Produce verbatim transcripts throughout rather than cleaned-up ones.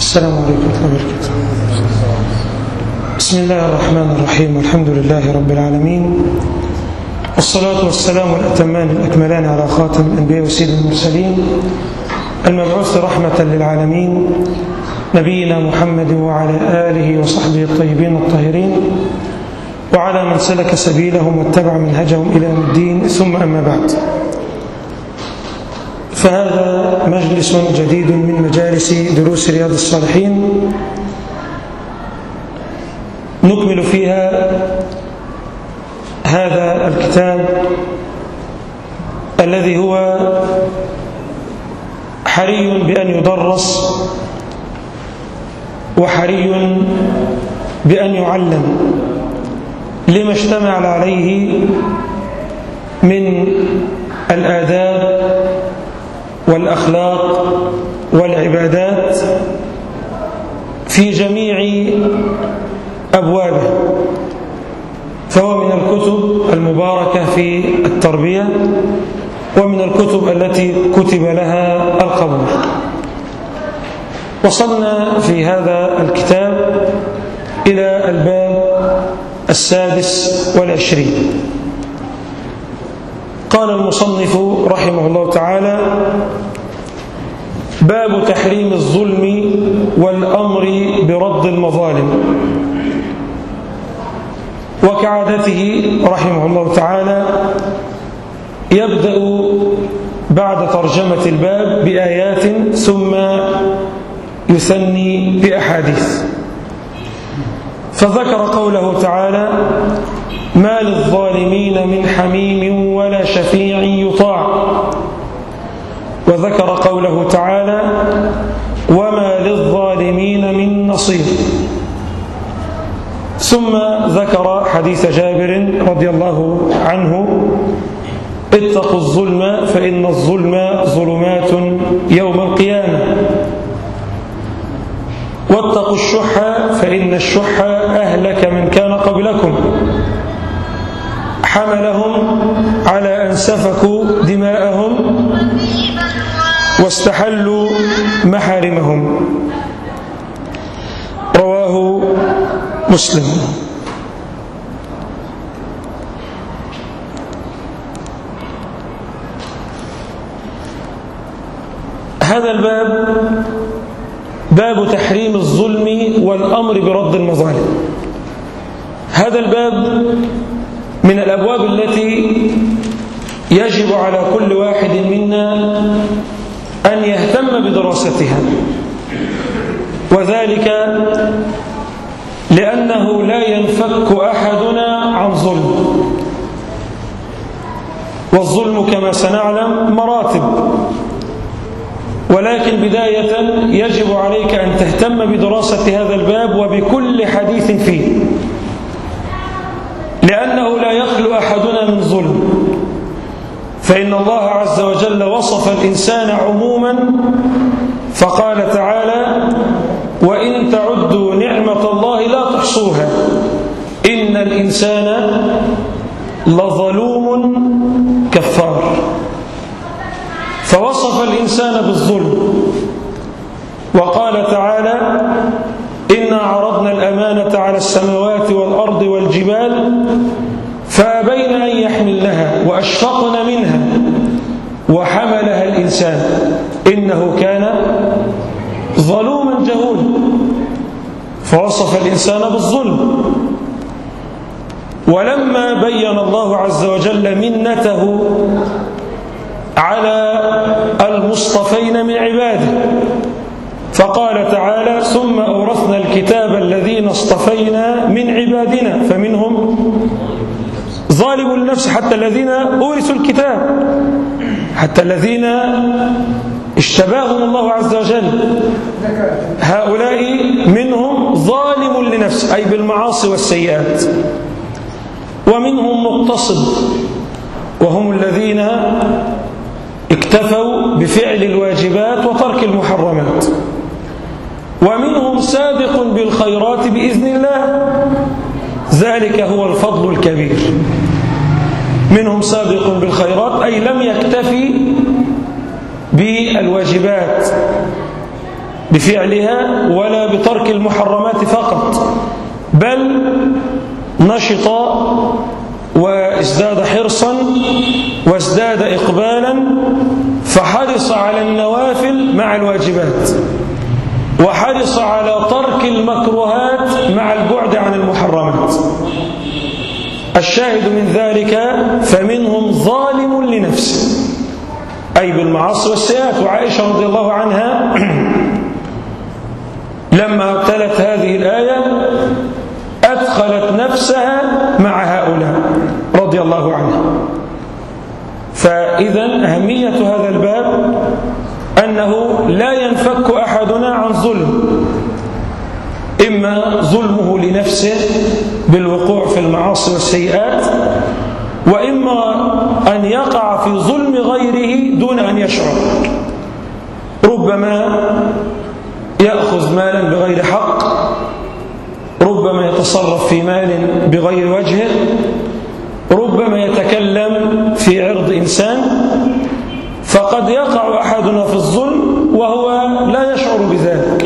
السلام عليكم ورحمة الله وبركاته. بسم الله الرحمن الرحيم، والحمد لله رب العالمين، والصلاة والسلام الأتمان الأكملان على خاتم الأنبياء وسيد المرسلين المبعوث رحمة للعالمين نبينا محمد وعلى آله وصحبه الطيبين الطاهرين وعلى من سلك سبيلهم واتبع منهجهم إلى يوم الدين، ثم أما بعد، فهذا مجلس جديد من مجالس دروس رياض الصالحين نكمل فيها هذا الكتاب الذي هو حري بأن يدرس وحري بأن يعلم لما اشتمل عليه من الآداب والأخلاق والعبادات في جميع أبوابه، فهو من الكتب المباركة في التربية ومن الكتب التي كتب لها القبول. وصلنا في هذا الكتاب إلى الباب السادس والعشرين. قال المصنف رحمه الله تعالى: باب تحريم الظلم والأمر برد المظالم. وكعادته رحمه الله تعالى يبدأ بعد ترجمة الباب بآيات ثم يثني بأحاديث، فذكر قوله تعالى: ما للظالمين من حميم ولا شفيع يطاع. وذكر قوله تعالى: وما للظالمين من نصير. ثم ذكر حديث جابر رضي الله عنه: اتقوا الظلم فإن الظلم ظلمات يوم القيامة، واتقوا الشح فإن الشح أهلك من كان قبلكم، حملهم على أن سفكوا دماءهم واستحلوا محارمهم. رواه مسلم. هذا الباب باب تحريم الظلم والأمر برد المظالم. هذا الباب من الأبواب التي يجب على كل واحد منا أن يهتم بدراستها، وذلك لأنه لا ينفك أحدنا عن ظلم، والظلم كما سنعلم مراتب، ولكن بداية يجب عليك أن تهتم بدراسة هذا الباب وبكل حديث فيه، لأنه لا يخلو أحدنا من ظلم. فإن الله عز وجل وصف الإنسان عموما فقال تعالى: وإن تعدوا نعمة الله لا تحصوها إن الإنسان لظلوم كفار. فوصف الإنسان بالظلم، وقال تعالى: إنا عرضنا الأمانة على السماوات والأرض والجبال فأبين أن يحملنها وأشفقن منها وحملها الإنسان إنه كان ظلوما جهولا. فوصف الإنسان بالظلم. ولما بين الله عز وجل منته على المصطفين من عباده فقال تعالى: ثم أورثنا الكتاب الذين اصطفينا من عبادنا فمنهم ظالم لنفسه، حتى الذين أورثوا الكتاب، حتى الذين اشتباهم الله عز وجل، هؤلاء منهم ظالم لنفسه أي بالمعاصي والسيئات، ومنهم مقتصد وهم الذين اكتفوا بفعل الواجبات وترك المحرمات، ومنهم سابق بالخيرات بإذن الله، ذلك هو الفضل الكبير. منهم سابق بالخيرات أي لم يكتفي بالواجبات بفعلها ولا بترك المحرمات فقط، بل نشط وازداد حرصا وازداد إقبالا، فحرص على النوافل مع الواجبات، وحرص على ترك المكروهات مع البعد عن المحرمات. الشاهد من ذلك فمنهم ظالم لنفسه، أي بالمعاصي والسيئات. وعائشة رضي الله عنها لما تلت هذه الآية أدخلت نفسها مع هؤلاء رضي الله عنها. فإذا أهمية هذا الباب أنه لا ينفك أحدنا عن ظلم، إما ظلمه لنفسه بالوقوع في المعاصي والسيئات، وإما أن يقع في ظلم غيره دون أن يشعر. ربما يأخذ مالا بغير حق، ربما يتصرف في مال بغير وجهه، ربما يتكلم في عرض إنسان، فقد يقع أحدنا في الظلم وهو لا يشعر بذلك،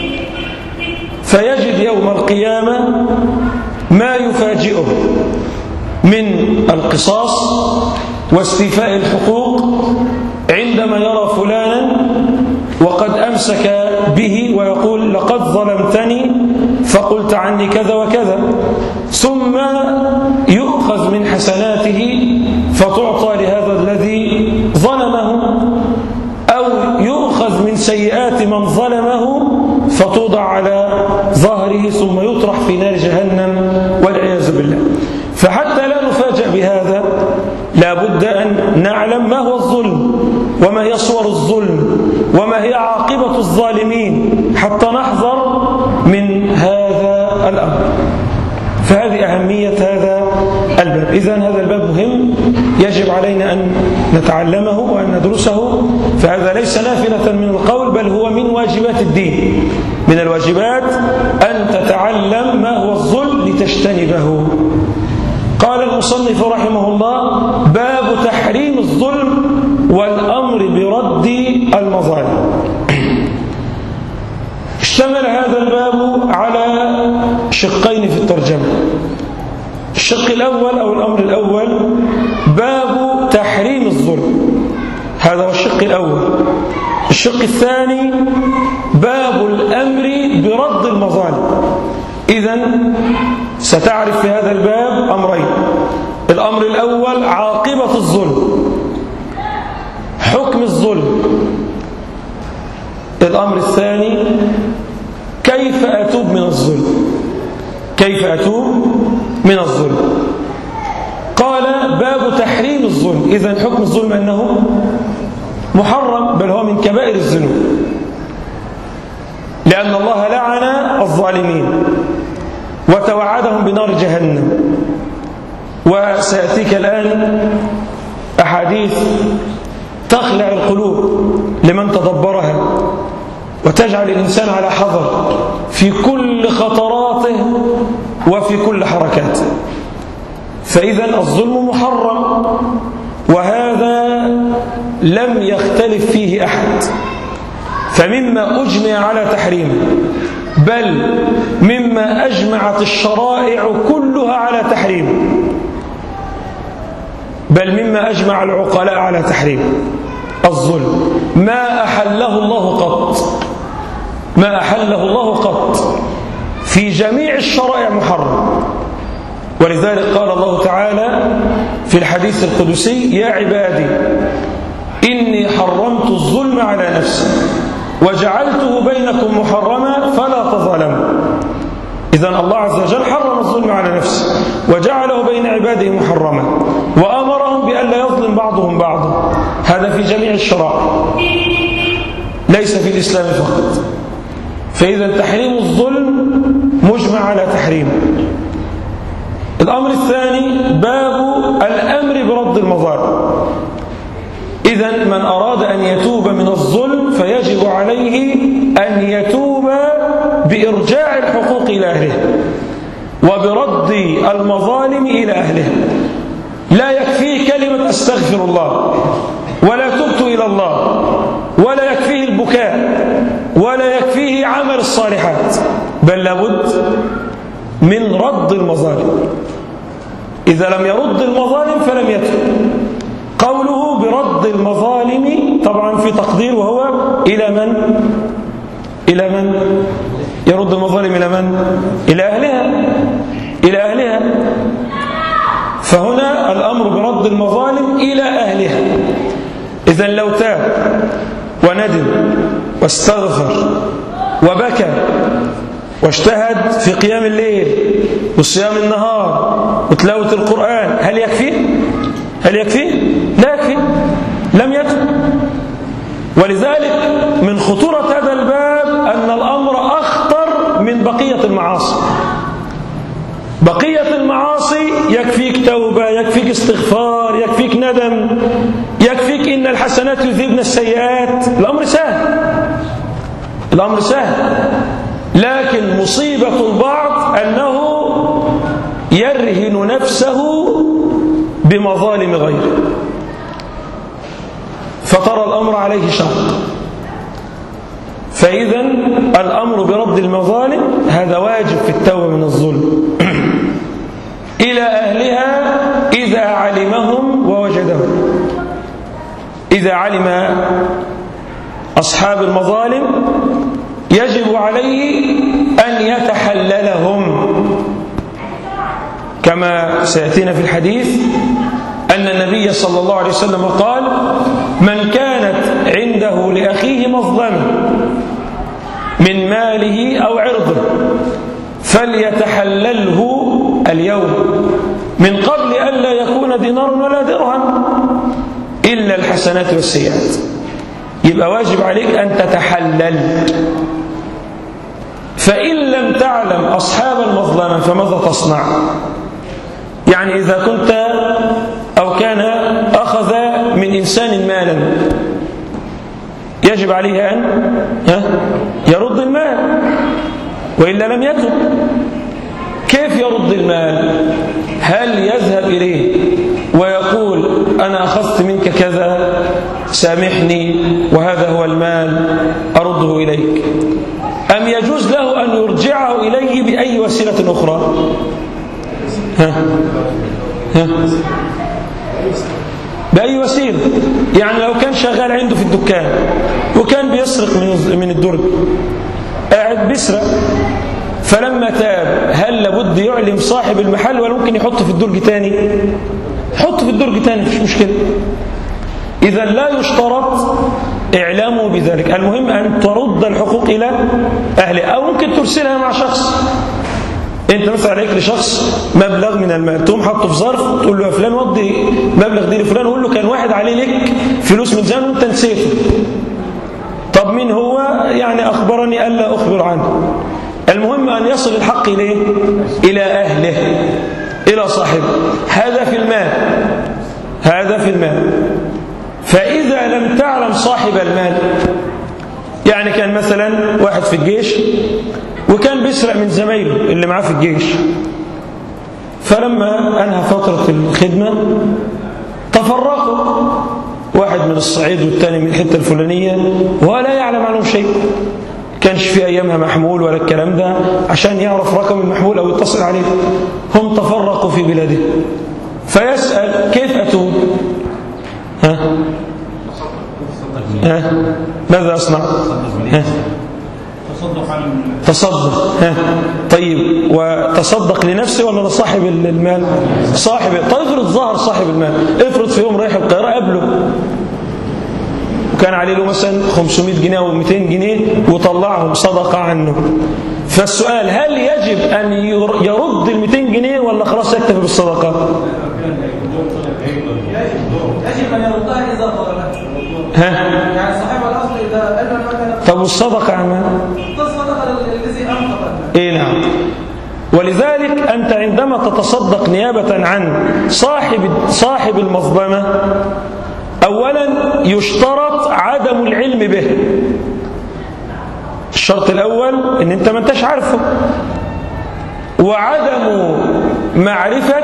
فيجد يوم القيامة ما يفاجئه من القصاص واستيفاء الحقوق عندما يرى فلانا وقد أمسك به ويقول لقد ظلمتني فقلت عني كذا وكذا، ثم يؤخذ من حسناته فتعطى لهذا الذي ظلمه، أو يؤخذ من سيئات من ظلمه فتوضع على ظهره ثم يطرح في نار جهنم والعياذ بالله. فحتى لا نفاجأ بهذا لا بد أن نعلم ما هو الظلم، وما هي صور الظلم، وما هي عاقبة الظالمين، حتى نحذر من هذا الأمر. فهذه أهمية هذا الباب. إذن هذا الباب مهم، يجب علينا أن نتعلمه وأن ندرسه. فهذا ليس نافلة من القول، بل هو من واجبات الدين. من الواجبات أن تتعلم ما هو الظلم لتجتنبه. قال المصنف رحمه الله: باب تحريم الظلم والأمر برد المظالم. اشتمل هذا الباب على شقين في الترجمة. الشق الأول أو الأمر الأول باب تحريم الظلم، هذا هو الشق الأول. الشق الثاني باب الأمر برد المظالم. إذن ستعرف في هذا الباب أمرين: الأمر الأول عاقبة الظلم، حكم الظلم. الأمر الثاني كيف أتوب من الظلم، كيف أتوب من الظلم. قال باب تحريم الظلم. إذن حكم الظلم أنه محرم، بل هو من كبائر الذنوب، لأن الله لعن الظالمين وتوعدهم بنار جهنم. وسيأتيك الآن أحاديث تخلع القلوب لمن تدبرها، وتجعل الإنسان على حذر في كل خطراته وفي كل حركاته. فإذا الظلم محرم، وهذا لم يختلف فيه أحد، فمما أجمع على تحريمه، بل مما أجمعت الشرائع كلها على تحريمه، بل مما أجمع العقلاء على تحريمه الظلم. ما أحله الله قط، ما أحله الله قط، في جميع الشرائع محرم. ولذلك قال الله تعالى في الحديث القدسي: يا عبادي إني حرمت الظلم على نفسي وجعلته بينكم محرما فلا تظالموا. إذن الله عز وجل حرم الظلم على نفسه وجعله بين عباده محرما، وأمرهم بأن لا يظلم بعضهم بعضا. هذا في جميع الشرائع، ليس في الإسلام فقط. فإذا تحريم الظلم مجمع على تحريمه. الأمر الثاني باب الأمر برد المظالم. إذن من أراد أن يتوب من الظلم فيجب عليه أن يتوب بإرجاع الحقوق إلى أهلها وبرد المظالم إلى أهلها. لا يكفيه كلمة أستغفر الله ولا تبت إلى الله، ولا يكفيه البكاء، ولا يكفيه الصالحات، بل لابد من رد المظالم. إذا لم يرد المظالم فلم يتب. قوله برد المظالم طبعا في تقدير، وهو إلى من؟ إلى من؟ يرد المظالم إلى من؟ إلى أهلها، إلى أهلها. فهنا الأمر برد المظالم إلى أهلها. إذن لو تاب وندم واستغفر وبكى واجتهد في قيام الليل وصيام النهار وتلاوة القرآن، هل يكفي؟ هل يكفي؟ لا يكفي، لم يكفي. ولذلك من خطورة هذا الباب أن الأمر أخطر من بقية المعاصي. بقية المعاصي يكفيك توبة، يكفيك استغفار، يكفيك ندم، يكفيك إن الحسنات يذهبن السيئات، الأمر سهل، الأمر سهل. لكن مصيبة البعض أنه يرهن نفسه بمظالم غيره، فترى الأمر عليه شق. فإذا الأمر برد المظالم هذا واجب في التوبة من الظلم إلى أهلها إذا علمهم ووجدهم. إذا علم أصحاب المظالم يجب عليه أن يتحللهم، كما سيأتينا في الحديث أن النبي صلى الله عليه وسلم قال: من كانت عنده لأخيه مظلمة من ماله أو عرضه فليتحلله اليوم من قبل أن لا يكون دينار ولا درهم إلا الحسنات والسيئات. يبقى واجب عليك أن تتحلل. فإن لم تعلم أصحاب المظلمة فماذا تصنع؟ يعني إذا كنت أو كان أخذ من إنسان مالا يجب عليه أن يرد المال وإلا لم يتب. كيف يرد المال؟ هل يذهب إليه ويقول أنا أخذت منك كذا سامحني وهذا هو المال أرده إليك، أم يجوز له أن يرجعه إليه بأي وسيلة أخرى؟ ها؟ ها؟ بأي وسيلة. يعني لو كان شغال عنده في الدكان وكان بيسرق من الدرج، قاعد بيسرق، فلما تاب هل لابد يعلم صاحب المحل ولا ممكن يحطه في الدرج تاني؟ حطه في الدرج تاني، مفيش مشكلة. إذا لا يشترط إعلامه بذلك، المهم أن ترد الحقوق إلى أهله، أو ممكن ترسلها مع شخص. أنت مثلا عليك لشخص مبلغ من المال، تقوم حطه في ظرف تقول له يا فلان ودي مبلغ دي لفلان، وقول له كان واحد عليه لك فلوس من زمان وأنت نسيته. طب مين هو؟ يعني أخبرني ألا أخبر عنه. المهم أن يصل الحق إليه؟ إلى أهله، إلى صاحبه. هذا في المال، هذا في المال. فإذا لم تعلم صاحب المال، يعني كان مثلا واحد في الجيش وكان بيسرق من زمايله اللي معاه في الجيش، فلما أنهى فترة الخدمة تفرقوا، واحد من الصعيد والثاني من الحتة الفلانية، ولا يعلم عنهم شيء. كانش في أيامها محمول ولا الكلام ده عشان يعرف رقم المحمول أو يتصل عليه. هم تفرقوا في بلاده، فيسأل كيف أتوب؟ ها؟ ها؟ ماذا أصنع؟ ها؟ تصدق. ها؟ طيب، وتصدق لنفسه ولا لصاحب المال؟ صاحب. طيب افرض ظهر صاحب المال، افرض في يوم رايح القاهرة قبله وكان عليه له مثلا خمسمائة جنيه أو مئتين جنيه وطلعهم صدقة عنه. فالسؤال: هل يجب أن يرد ال مئتين جنيه ولا خلاص يكتفي بالصدقة؟ يجب أن يردها إذا ظهرت. ها؟ يعني صاحب الأصل إذا قال المكان. طب والصدقة عمال؟ الصدقة الذي أنفق. إيه نعم. ولذلك أنت عندما تتصدق نيابة عن صاحب صاحب المظلمة، أولا يشترط عدم العلم به. الشرط الأول أن أنت ما أنتش عارفه، وعدم معرفة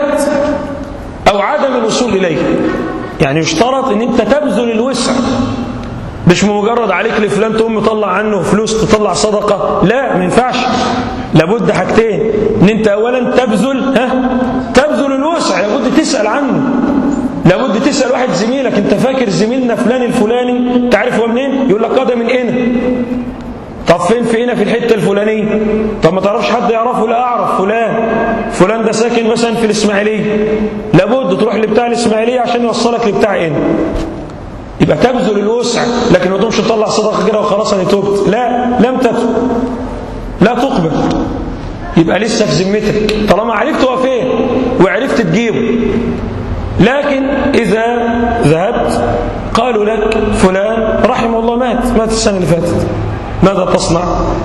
أو عدم الوصول إليه. يعني يشترط أن أنت تبذل الوسع مش مجرد عليك لفلان تقوم مطلع عنه فلوس تطلع صدقة، لا ما ينفعش. لابد حاجتين، ان انت اولا تبذل ها تبذل الوسع، لابد تسأل عنه، لابد تسأل واحد زميلك، انت فاكر زميلنا فلان الفلاني تعرف هو منين؟ يقول لك ده من هنا. طب فين في هنا في الحتة الفلانية؟ طب ما تعرفش حد يعرفه؟ لا اعرف فلان فلان ده ساكن مثلا في الاسماعيلية، لابد تروح لبتاع الاسماعيلية عشان يوصلك لبتاع هنا. يبقى تبذل الوسع، لكن ما تقومش تطلع صدقه كده وخلاص انا تبت، لا لم تتب، لا تقبل. يبقى لسه في ذمتك طالما عرفت هو فين وعرفت تجيبه. لكن اذا ذهبت قالوا لك فلان رحمه الله مات مات السنه اللي فاتت، ماذا تصنع؟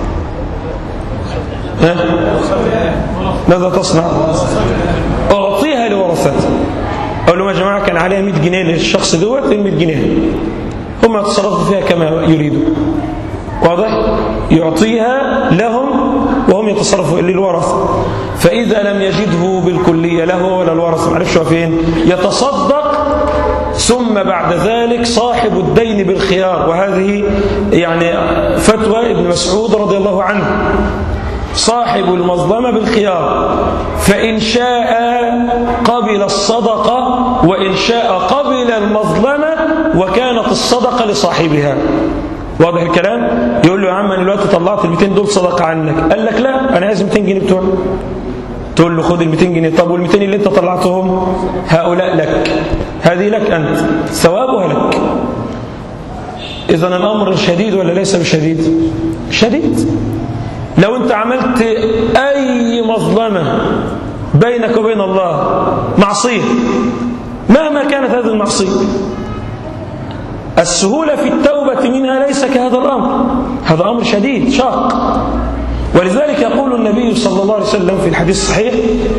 ها؟ ماذا تصنع؟ اعطيها لورثته، أقول لهم يا جماعة كان عليها مئة جنيه للشخص دوت، مئة جنيه هم يتصرفوا فيها كما يريدوا، واضح؟ يعطيها لهم وهم يتصرفوا للورثة. فإذا لم يجده بالكلية له ولا الورثة ما عرفش هو فين، يتصدق، ثم بعد ذلك صاحب الدين بالخيار. وهذه يعني فتوى ابن مسعود رضي الله عنه، صاحب المظلمة بالخيار، فإن شاء قبل الصدقة وإن شاء قبل المظلمة وكانت الصدقة لصاحبها. واضح الكلام؟ يقول له يا عم أنا دلوقتي طلعت ال مئتين دول صدقة عنك، قال لك لا أنا عايز مئتين جنيه بتوعي. تقول له خد ال مئتين جنيه، طب وال مئتين اللي أنت طلعتهم هؤلاء لك، هذه لك أنت، ثوابها لك. إذا الأمر شديد ولا ليس بشديد؟ شديد. لو أنت عملت أي مظلمة بينك وبين الله معصية مهما كانت هذه المعصية، السهولة في التوبة منها ليس كهذا الأمر، هذا أمر شديد شاق. ولذلك يقول النبي صلى الله عليه وسلم في الحديث الصحيح: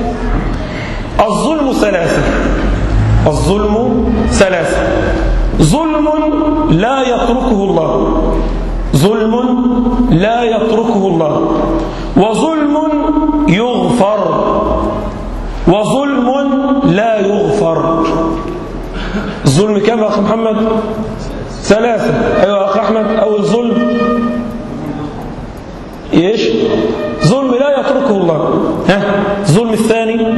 الظلم ثلاثة، الظلم ثلاثة، ظلم لا يتركه الله، ظلم لا يتركه الله، وظلم يغفر، وظلم لا يغفر. الظلم كم يا أخي محمد؟ ثلاثة. أيوة يا أخي أحمد، أول ظلم إيش؟ ظلم لا يتركه الله. ها؟ الظلم الثاني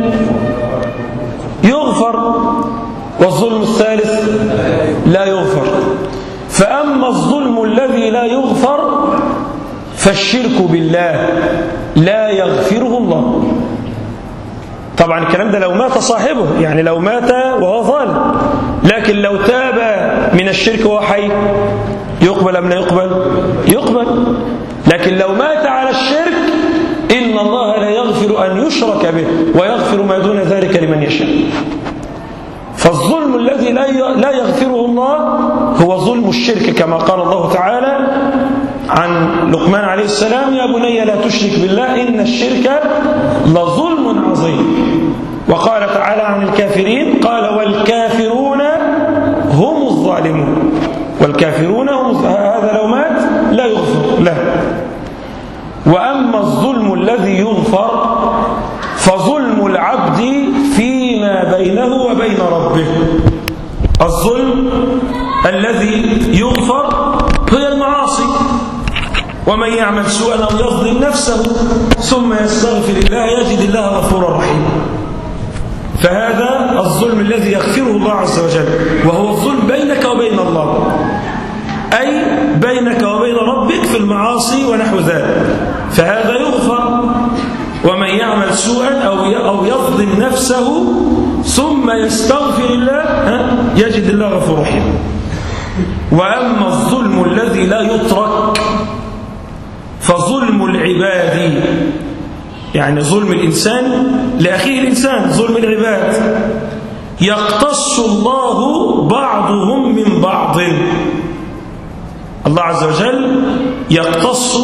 يغفر، والظلم الثالث لا يغفر. فأما الظلم الذي لا يغفر فالشرك بالله لا يغفره الله. طبعا الكلام ده لو مات صاحبه، يعني لو مات وهو ظالم، لكن لو تاب من الشرك وهو حي يقبل أم لا يقبل؟ يقبل. لكن لو مات على الشرك إن الله لا يغفر أن يشرك به ويغفر ما دون ذلك لمن يشاء. فالظلم الذي لا يغفره الله هو ظلم الشرك، كما قال الله تعالى عن لقمان عليه السلام: يا بني لا تشرك بالله إن الشرك لظلم عظيم. وقال تعالى عن الكافرين: قال والكافرون هم الظالمون، والكافرون هم، هذا لو مات لا يغفر له. وأما الظلم الذي يغفر فظلم العبد فيما بينه وبين ربه. الظلم الذي يغفر هي المعاصي، ومن يعمل سوءا أو يظلم نفسه ثم يستغفر الله يجد الله غفورا رحيما. فهذا الظلم الذي يغفره الله عز وجل، وهو الظلم بينك وبين الله، أي بينك وبين ربك في المعاصي ونحو ذلك، فهذا يغفر. ومن يعمل سوءا أو يظلم نفسه ثم يستغفر الله يجد الله غفورا رحيما. وأما الظلم الذي لا يترك فظلم العباد، يعني ظلم الإنسان لأخيه الإنسان، ظلم العباد، يقتص الله بعضهم من بعض. الله عز وجل يقتص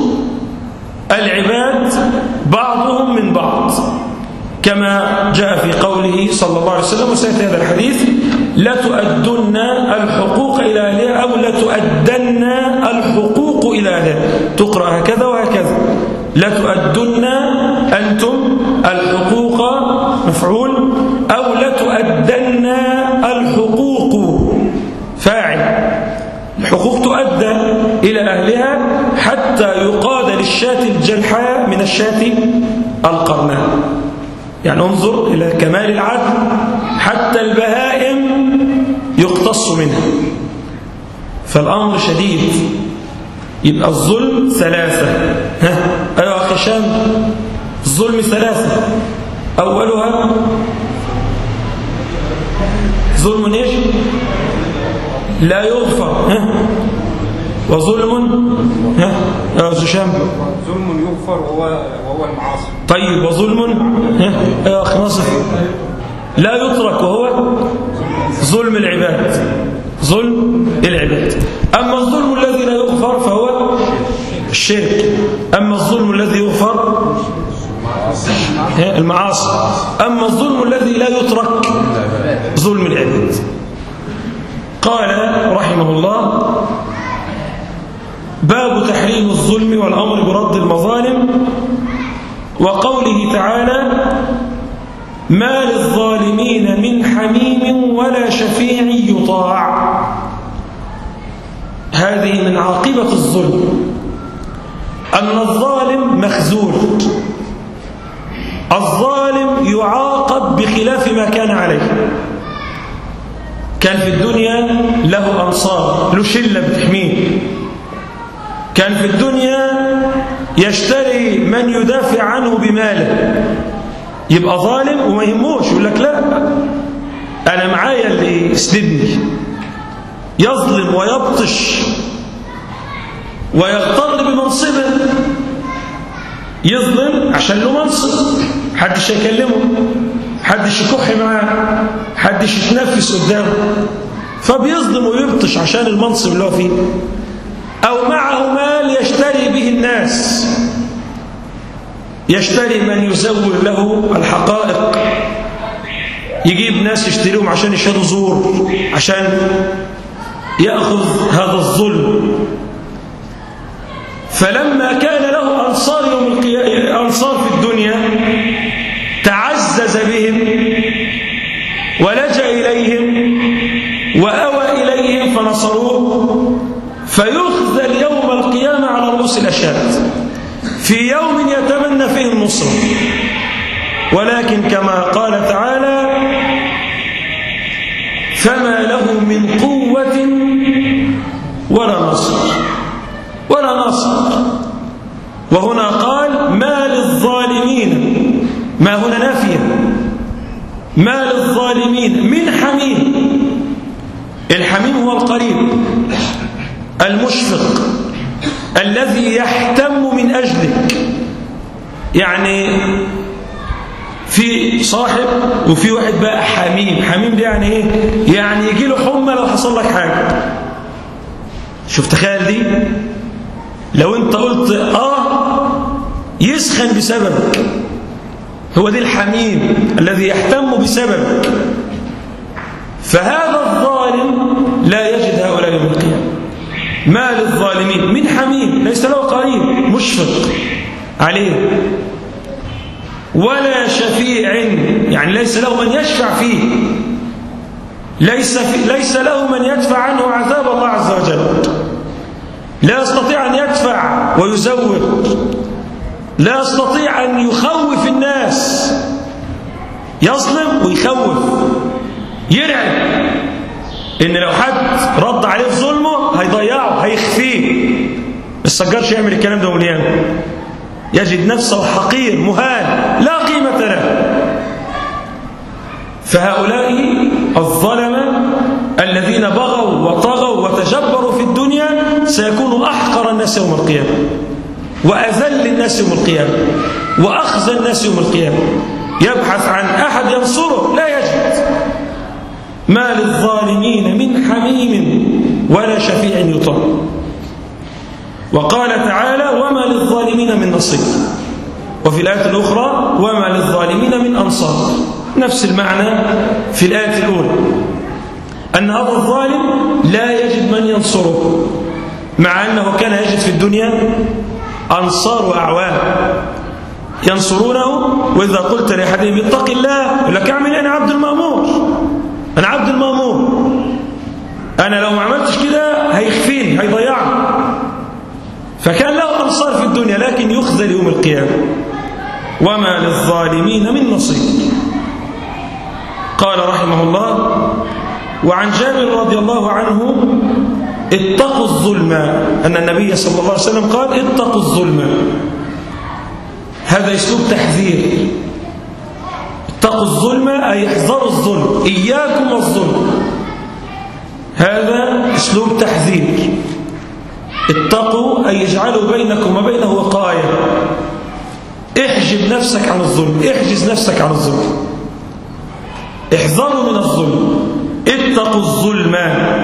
العباد بعضهم من بعض، كما جاء في قوله صلى الله عليه وسلم، وسيأتي هذا الحديث: لتؤدن الحقوق إلى أهلها أو لتؤدن الحقوق إلى أهلها، تقرأ هكذا وهكذا، لتؤدن أنتم الحقوق مفعول، أو لتؤدن الحقوق فاعل، الحقوق تؤدى إلى أهلها حتى يقاد للشاة الجلحاء من الشاة القرناء. يعني انظر إلى كمال العدل، حتى البهائم يقتص منها. فالأمر شديد. يبقى الظلم ثلاثة. ها أيها أخي هشام، الظلم ثلاثة. أولها ظلم ايش؟ لا يغفر. ها وظلم ها يا هشام، ظلم يغفر وهو وهو المعاصي. طيب وظلم ها يا أخي ناصر لا يترك وهو ظلم العباد. ظلم العباد. أما الظلم الذي لا يغفر فهو الشرك. أما الظلم الذي يغفر المعاصي. أما الظلم الذي لا يترك ظلم العباد. قال رحمه الله: باب تحريم الظلم والأمر برد المظالم، وقوله تعالى: ما للظالمين من حميم ولا شفيع يطاع. هذه من عاقبة الظلم، أن الظالم مخذول. الظالم يعاقب بخلاف ما كان عليه. كان في الدنيا له أنصار، له شلة بتحميه. كان في الدنيا يشتري من يدافع عنه بماله. يبقى ظالم وما يهموش، يقول لك لا أنا معايا اللي يسندني. يظلم ويبطش ويغتر بمنصبه. يظلم عشان له منصب، حدش يكلمه، حدش يكح معاه، حدش يتنفس قدامه، فبيظلم ويبطش عشان المنصب اللي هو فيه. أو معه مال يشتري به الناس، يشتري من يزور له الحقائق، يجيب ناس يشتريهم عشان يشهدوا زور، عشان يأخذ هذا الظلم. فلما كان له أنصار يوم القيامة، أنصار في الدنيا، تعزز بهم ولجأ إليهم وأوى إليهم فنصروه، فيخذل يوم القيامة على رؤوس الأشهاد في يوم يتمنى فيه النصرة. ولكن كما قال تعالى: فما له من قوة ولا نصر ولا نصر. وهنا قال: ما للظالمين، ما هنا نافية، ما للظالمين من حميم. الحميم هو القريب المشفق الذي يهتم من أجلك. يعني في صاحب وفي واحد بقى حميم. حميم ده يعني ايه؟ يعني يجي له حمى لو حصل لك حاجة. شوف تخيل دي، لو انت قلت اه يسخن بسببك. هو دي الحميم الذي يهتم بسببك. فهذا الظالم لا يجد هؤلاء يوم القيامة. ما للظالمين من حميم، ليس له قريب مشفق عليه، ولا شفيع، يعني ليس له من يشفع فيه، ليس, في ليس له من يدفع عنه عذاب الله عز وجل. لا يستطيع أن يدفع ويزود، لا يستطيع أن يخوف الناس. يظلم ويخوف، يرعب إن لو حد رد عليه في ظلمه هيضيعه، هيخفيه. السجارش يعمل الكلام ده واليوم يجد نفسه حقير مهان لا قيمة له. فهؤلاء الظلمة الذين بغوا وطغوا وتجبروا في الدنيا سيكونوا أحقر الناس يوم القيامة، وأذل الناس يوم القيامة، وأخزى الناس يوم القيامة. يبحث عن أحد ينصره لا يجد. ما للظالمين من حميم ولا شفيع يطاع. وقال تعالى: وما للظالمين من نصير. وفي الآية الأخرى: وما للظالمين من أنصار. نفس المعنى في الآية الأولى، أن هذا الظالم لا يجد من ينصره، مع أنه كان يجد في الدنيا أنصار وأعوان ينصرونه. وإذا قلت لأحدهم اتق الله يقول لك أعمل أنا عبد المأمور، أنا عبد المأمور، أنا لو ما عملتش كده هيخفيني. هينتهي هيضيعه، فكان له أنصار في الدنيا لكن يخذل يوم القيامة. وما للظالمين من نصير. قال رحمه الله: وعن جابر رضي الله عنه: اتقوا الظلم، أن النبي صلى الله عليه وسلم قال: اتقوا الظلم. هذا أسلوب تحذير. اتقوا الظلم أي احذروا الظلم، إياكم والظلم. هذا أسلوب تحذير. اتقوا أي اجعلوا بينكم وبينه وقاية. احجب نفسك عن الظلم، احجز نفسك عن الظلم، احذروا من الظلم، اتقوا الظلم.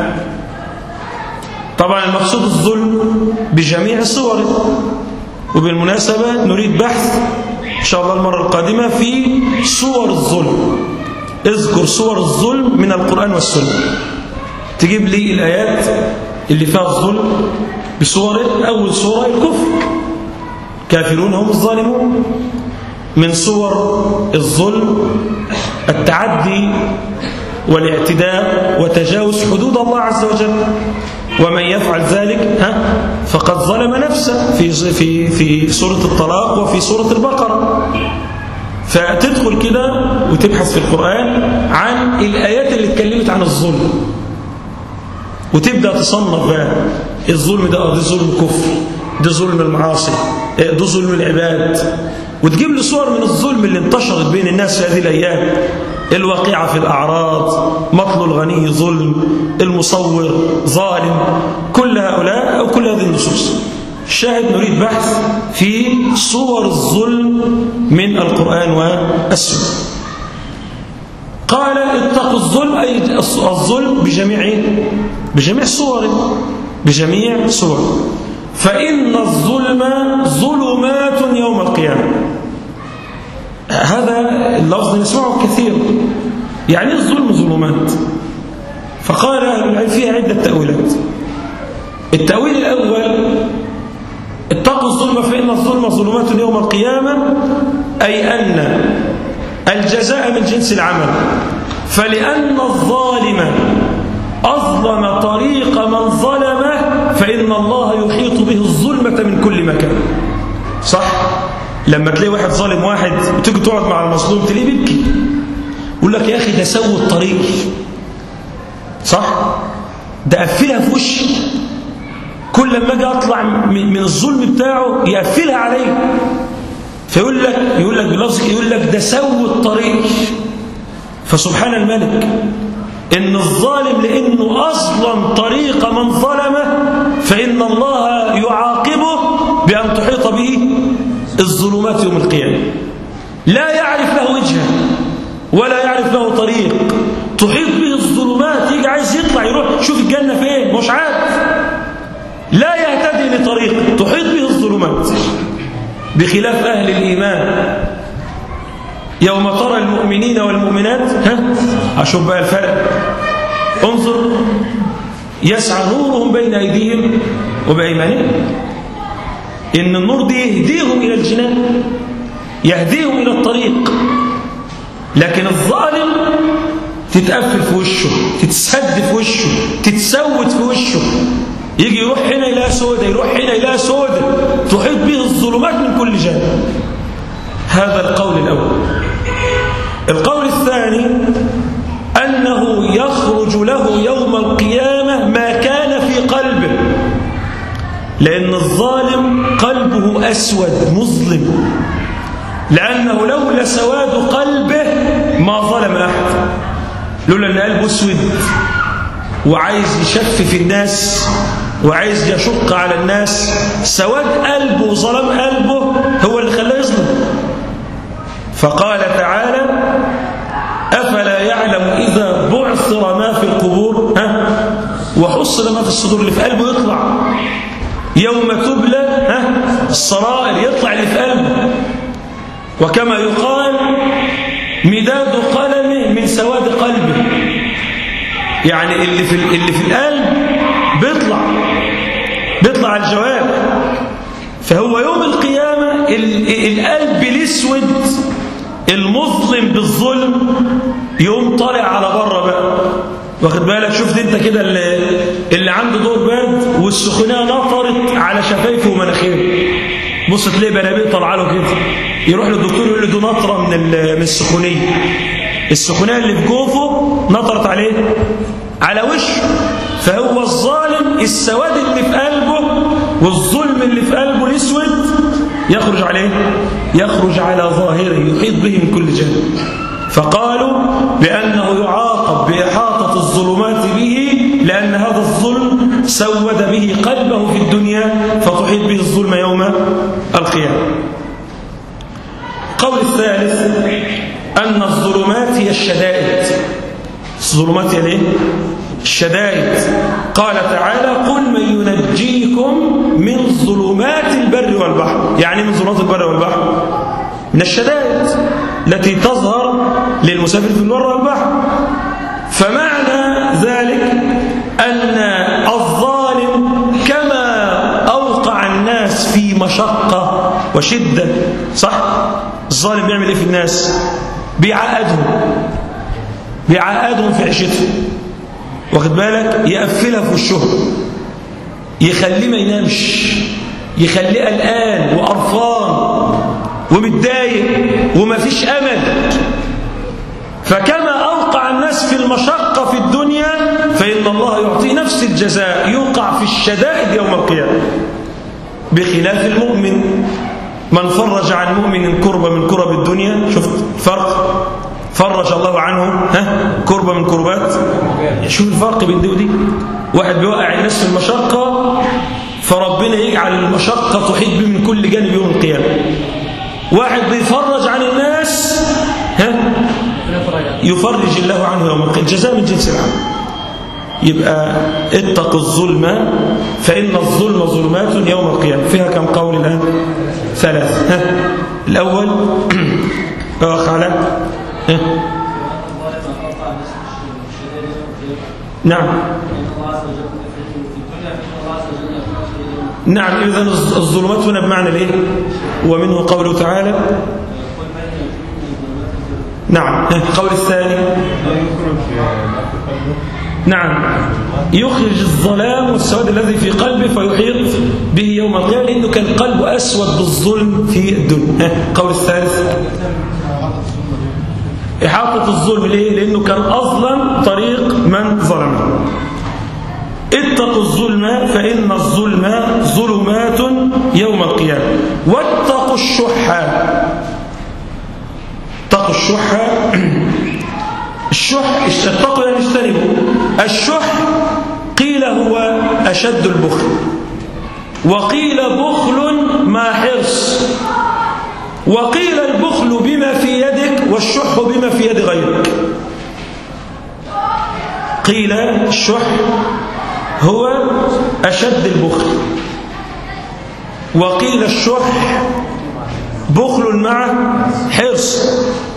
طبعا المقصود الظلم بجميع صوره. وبالمناسبة نريد بحث إن شاء الله المرة القادمة في صور الظلم. اذكر صور الظلم من القرآن والسنة، تجيب لي الآيات اللي فيها الظلم بصوره. أول صورة الكفر، كافرون هم الظالمون. من صور الظلم التعدي والاعتداء وتجاوز حدود الله عز وجل، ومن يفعل ذلك ها فقد ظلم نفسه، في في في سورة الطلاق وفي سورة البقرة. فتدخل كده وتبحث في القرآن عن الآيات اللي اتكلمت عن الظلم، وتبدأ تصنف بقى الظلم ده، ده ظلم الكفر، ده ظلم المعاصي، ده ظلم العباد، وتجيب لي صور من الظلم اللي انتشرت بين الناس في هذه الأيام: الواقعة في الأعراض، مطل الغني ظلم، المصور ظالم، كل هؤلاء أو كل هذه النصوص. الشاهد نريد بحث في صور الظلم من القرآن والسنة. قال: اتقوا الظلم أي الظلم بجميع بجميع صوره، بجميع صوره، فإن الظلم ظلمات يوم القيامة. هذا اللفظ نسمعه كثير. يعني الظلم ظلمات؟ فقال أهل العلم فيها عدة تأويلات. التأويل الأول: اتقوا الظلم فإن الظلم ظلمات يوم القيامة، أي أن الجزاء من جنس العمل، فلأن الظالم أظلم طريق من ظلمه فإن الله يحيط به الظلمة من كل مكان. صح؟ لما تلاقي واحد ظالم واحد وتيجي تقعد مع المظلوم تلاقيه بيبكي، يقول لك: يا أخي ده سوى الطريق. صح؟ ده قفلها في وشي، كل لما اجي اطلع من الظلم بتاعه يقفلها عليه. فيقول لك يقول لك بلفظ يقول لك ده سوى الطريق. فسبحان الملك إن الظالم لأنه أظلم طريق من ظلمه فإن الله يعاقبه بأن تحيط به الظلمات يوم القيامة. لا يعرف له وجهه ولا يعرف له طريق، تحيط به الظلمات. يجي عايز يطلع يروح شوف الجنة فين، مش عارف، لا يهتدي لطريق، تحيط به الظلمات. بخلاف أهل الإيمان يوم ترى المؤمنين والمؤمنات، ها أشوف بقى الفرق، انظر: يسعى نورهم بين أيديهم وبأيمانهم. إن النور دي يهديهم إلى الجنان، يهديهم إلى الطريق. لكن الظالم تتقفل في وشه، تتسد في وشه، تتسود في وشه، يجي يروح هنا إلى سودة، يروح هنا إلى سودة، تحيط به الظلمات من كل جانب. هذا القول الأول. القول الثاني أنه يخرج له يوم القيامة ما كان في قلبه، لأن الظالم قلبه أسود مظلم، لأنه لولا سواد قلبه ما ظلم أحد. لولا أن قلبه أسود وعايز يشفف الناس وعايز يشق على الناس، سواد قلبه وظلم قلبه هو اللي خلاه يظلم. فقال تعالى: أفلا يعلم إذا بعثر ما في القبور ها وحصل ما في الصدور. اللي في قلبه يطلع يوم تبلى ها السرائر، يطلع اللي في قلبه. وكما يقال: مداد قلمه من سواد قلبه، يعني اللي في اللي في القلب بيطلع بيطلع الجواب. فهو يوم القيامة القلب الاسود المظلم بالظلم يوم طالع على بره بقى. واخد بالك؟ شفت انت كده اللي عنده دور برد والسخونيه نطرت على شفايفه ومناخيره، بص تلاقي بلابيق طالعه له كده، يروح للدكتور يقول له دي نطره من من السخونيه، السخونيه اللي في جوفه نطرت عليه على وشه. فهو الظالم السواد اللي في قلبه والظلم اللي في قلبه الاسود يخرج عليه، يخرج على ظاهره، يحيط به من كل جانب. فقالوا بأنه يعاقب بإحاطة الظلمات به، لأن هذا الظلم سود به قلبه في الدنيا فتحيط به الظلم يوم القيامة. قول الثالث أن الظلمات هي الشدائد. الظلمات هي الايه؟ الشدائد. قال تعالى قل من ينجيكم من ظلمات البر والبحر. يعني من ظلمات البر والبحر من الشدائد التي تظهر للمسافر في البر والبحر. فمعنى ذلك أن الظالم كما أوقع الناس في مشقة وشدة، صح؟ الظالم بيعمل إيه في الناس؟ بيعقدهم بيعقدهم في عيشتهم، واخد بالك؟ يقفلها في وشهم، يخليه ما ينامش، يخليه قلقان وقرفان ومتضايق وما فيش أمل. فكما أوقع الناس في المشقة في الدنيا فإن الله يعطي نفس الجزاء، يوقع في الشدائد يوم القيامة. بخلاف المؤمن، من فرج عن مؤمن كربة من كرب الدنيا، شفت فرق؟ فرج الله عنه ها كربة من كربات. شوف الفرق بين دي ودي. واحد بيوقع الناس في المشقة فربنا يجعل المشقة تحيط به من كل جانب يوم القيامة. واحد بيفرج عن الناس ها يفرج الله عنه يوم القيامة، الجزاء من جنس العمل. يبقى اتقوا الظلم فإن الظلم ظلمات يوم القيامة. فيها كم قول الآن؟ ثلاث. ها الأول أخ على ها نعم نعم. إذن الظلمات هنا بمعنى الايه؟ ومنه قوله تعالى نعم. القول الثاني نعم يخرج الظلام والسواد الذي في قلبه فيحيط به يوم القيامة، لأنه كان قلبه أسود بالظلم في الدنيا. القول الثالث إحاطة الظلم، ليه؟ لأنه كان أظلم طريق من ظلمه. اتقوا الظلم فإن الظلم ظلمات يوم القيامة. واتقوا الشح. اتقوا الشح. الشح اتقوا يعني اجتنبوا. الشح قيل هو أشد البخل، وقيل بخل مع حرص، وقيل البخل بما في يدك والشح بما في يد غيرك. قيل الشح هو أشد البخل، وقيل الشح بخل مع حرص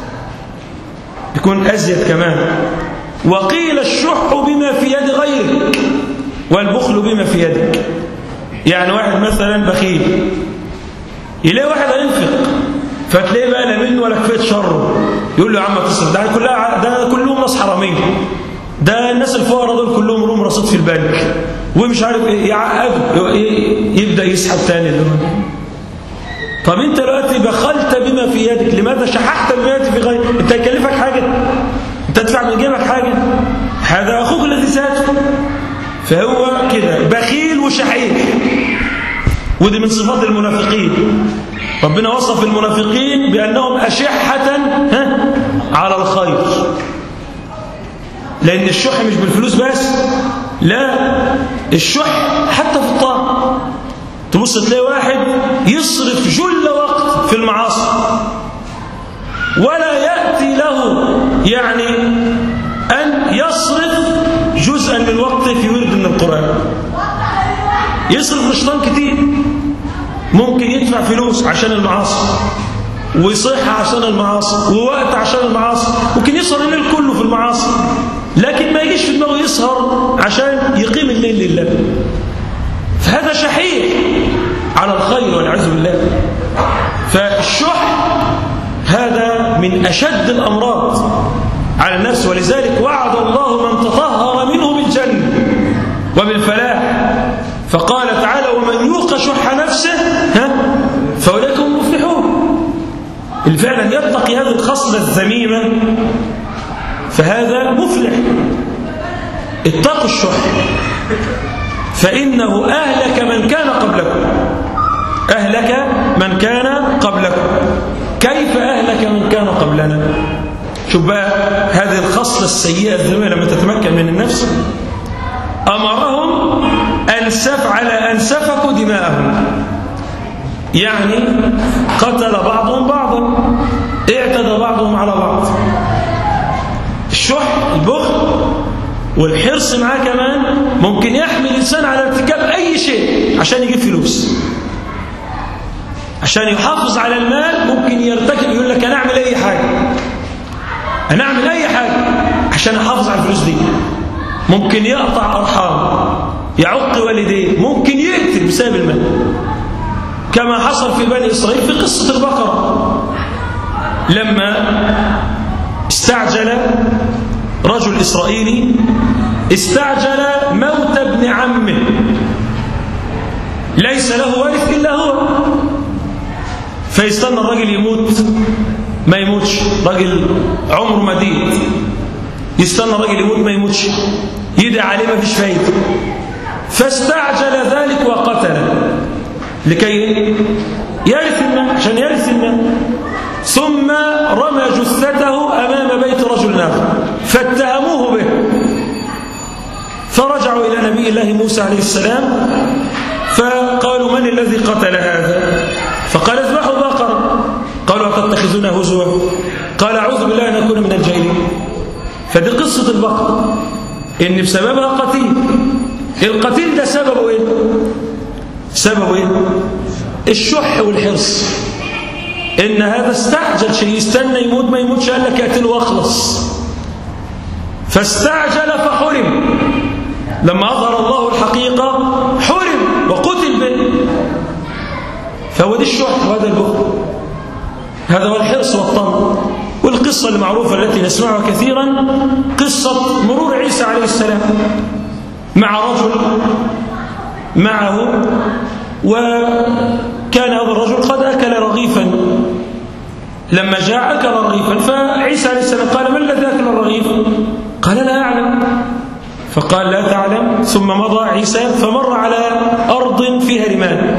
يكون أزيد كمان، وقيل الشح بما في يد غيرك والبخل بما في يدك. يعني واحد مثلا بخيل يلاقي واحد هينفق فتلاقيه بقى لا منه ولا كفايه شره، يقول له يا عم تصرف، ده كلها ده كلهم ناس حرامين، ده الناس الفقراء دول كلهم لهم رصيد في البنك ومش عارف ايه، يعقده يبدا يسحب تاني. طب انت دلوقتي بخلت بما في يدك، لماذا شححت بما في غيرك؟ انت هيكلفك حاجه؟ انت تدفع من جيبك حاجه؟ هذا اخوك الذي سادفه. فهو كده بخيل وشحيح، ودي من صفات المنافقين. ربنا وصف المنافقين بأنهم أشحة على الخير، لأن الشح مش بالفلوس بس، لا، الشح حتى في الطاعة. تبص تلاقي واحد يصرف جل وقت في المعاصي ولا يأتي له يعني أن يصرف جزءا من وقته في ورد من القرآن. يصرف نشطان كتير، ممكن يدفع فلوس عشان المعاصي ويصحى عشان المعاصي ووقت عشان المعاصي، ممكن يسهر الليل كله في المعاصي، لكن ما يجيش في دماغه يسهر عشان يقيم الليل لله. فهذا شحيح على الخير والعياذ بالله. فالشح هذا من أشد الأمراض على النفس، ولذلك وعد الله من تطهر منه بالجنة وبالفلاح. فقال تعالى ومن يوق شح نفسه ها فأولئك هم المفلحون. اللي فعلا يتقي هذه الخصلة الذميمة فهذا مفلح. اتقوا الشح فإنه أهلك من كان قبلكم. أهلك من كان قبلكم. كيف أهلك من كان قبلنا؟ شوف بقى هذه الخصلة السيئة الذميمة لما تتمكن من النفس أمرهم أن سفعل أن سفكوا دماءهم، يعني قتل بعضهم بعضا، اعتدى بعضهم على بعض. الشح البخل والحرص معاه كمان ممكن يحمل الإنسان على ارتكاب أي شيء عشان يجيب فلوس، عشان يحافظ على المال. ممكن يرتكب يقول لك أنا أعمل أي حاجة، أنا أعمل أي حاجة عشان أحافظ على الفلوس دي. ممكن يقطع أرحام، يعق والديه، ممكن يقتل بسبب المال، كما حصل في بني إسرائيل في قصة البقرة لما استعجل رجل إسرائيلي استعجل موت ابن عمه، ليس له وارث إلا هو، فيستنى الرجل يموت ما يموتش، رجل عمره مديد، يستنى الرجل يموت ما يموتش، يدعي عليه ما فيش فايدة، فاستعجل ذلك وقتله لكي يرث المال، عشان يرث المال. ثم رمى جثته أمام بيت رجل آخر فاتهموه به، فرجعوا إلى نبي الله موسى عليه السلام فقالوا من الذي قتل هذا؟ فقال اذبحوا بقرة. قالوا أتتخذون هزوا؟ قال أعوذ بالله أن أكون من الجاهلين. فدي قصة البقرة إن بسببها قتيل. القتيل ده سببه إيه؟ سببه إيه؟ الشح والحرص. إن هذا استعجل شيء، يستنى يموت ما يموتش، قال لك اقتله واخلص، فاستعجل فحرم. لما أظهر الله الحقيقة حرم وقتل به. فهو دي الشح وهذا البخل، هذا هو الحرص والطمع. والقصة المعروفة التي نسمعها كثيرا قصة مرور عيسى عليه السلام مع رجل معه، وكان هذا الرجل قد أكل رغيفا. لما جاء أكل رغيفا، فعيسى عليه السلام قال من الذي أكل الرغيف؟ قال لا أعلم. فقال لا تعلم. ثم مضى عيسى فمر على أرض فيها رمال،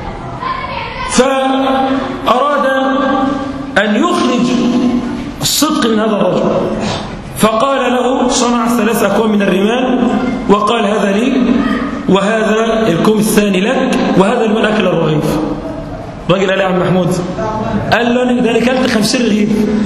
فأراد أن يخرج الصدق من هذا الرجل، فقال له صنع ثلاث أكوام من الرمال وقال هذا لي وهذا الكوم الثاني لك وهذا لمن أكل الرغيف. الراجل قال يا عم محمود، قال له ده أنا كلت خمسين رغيف.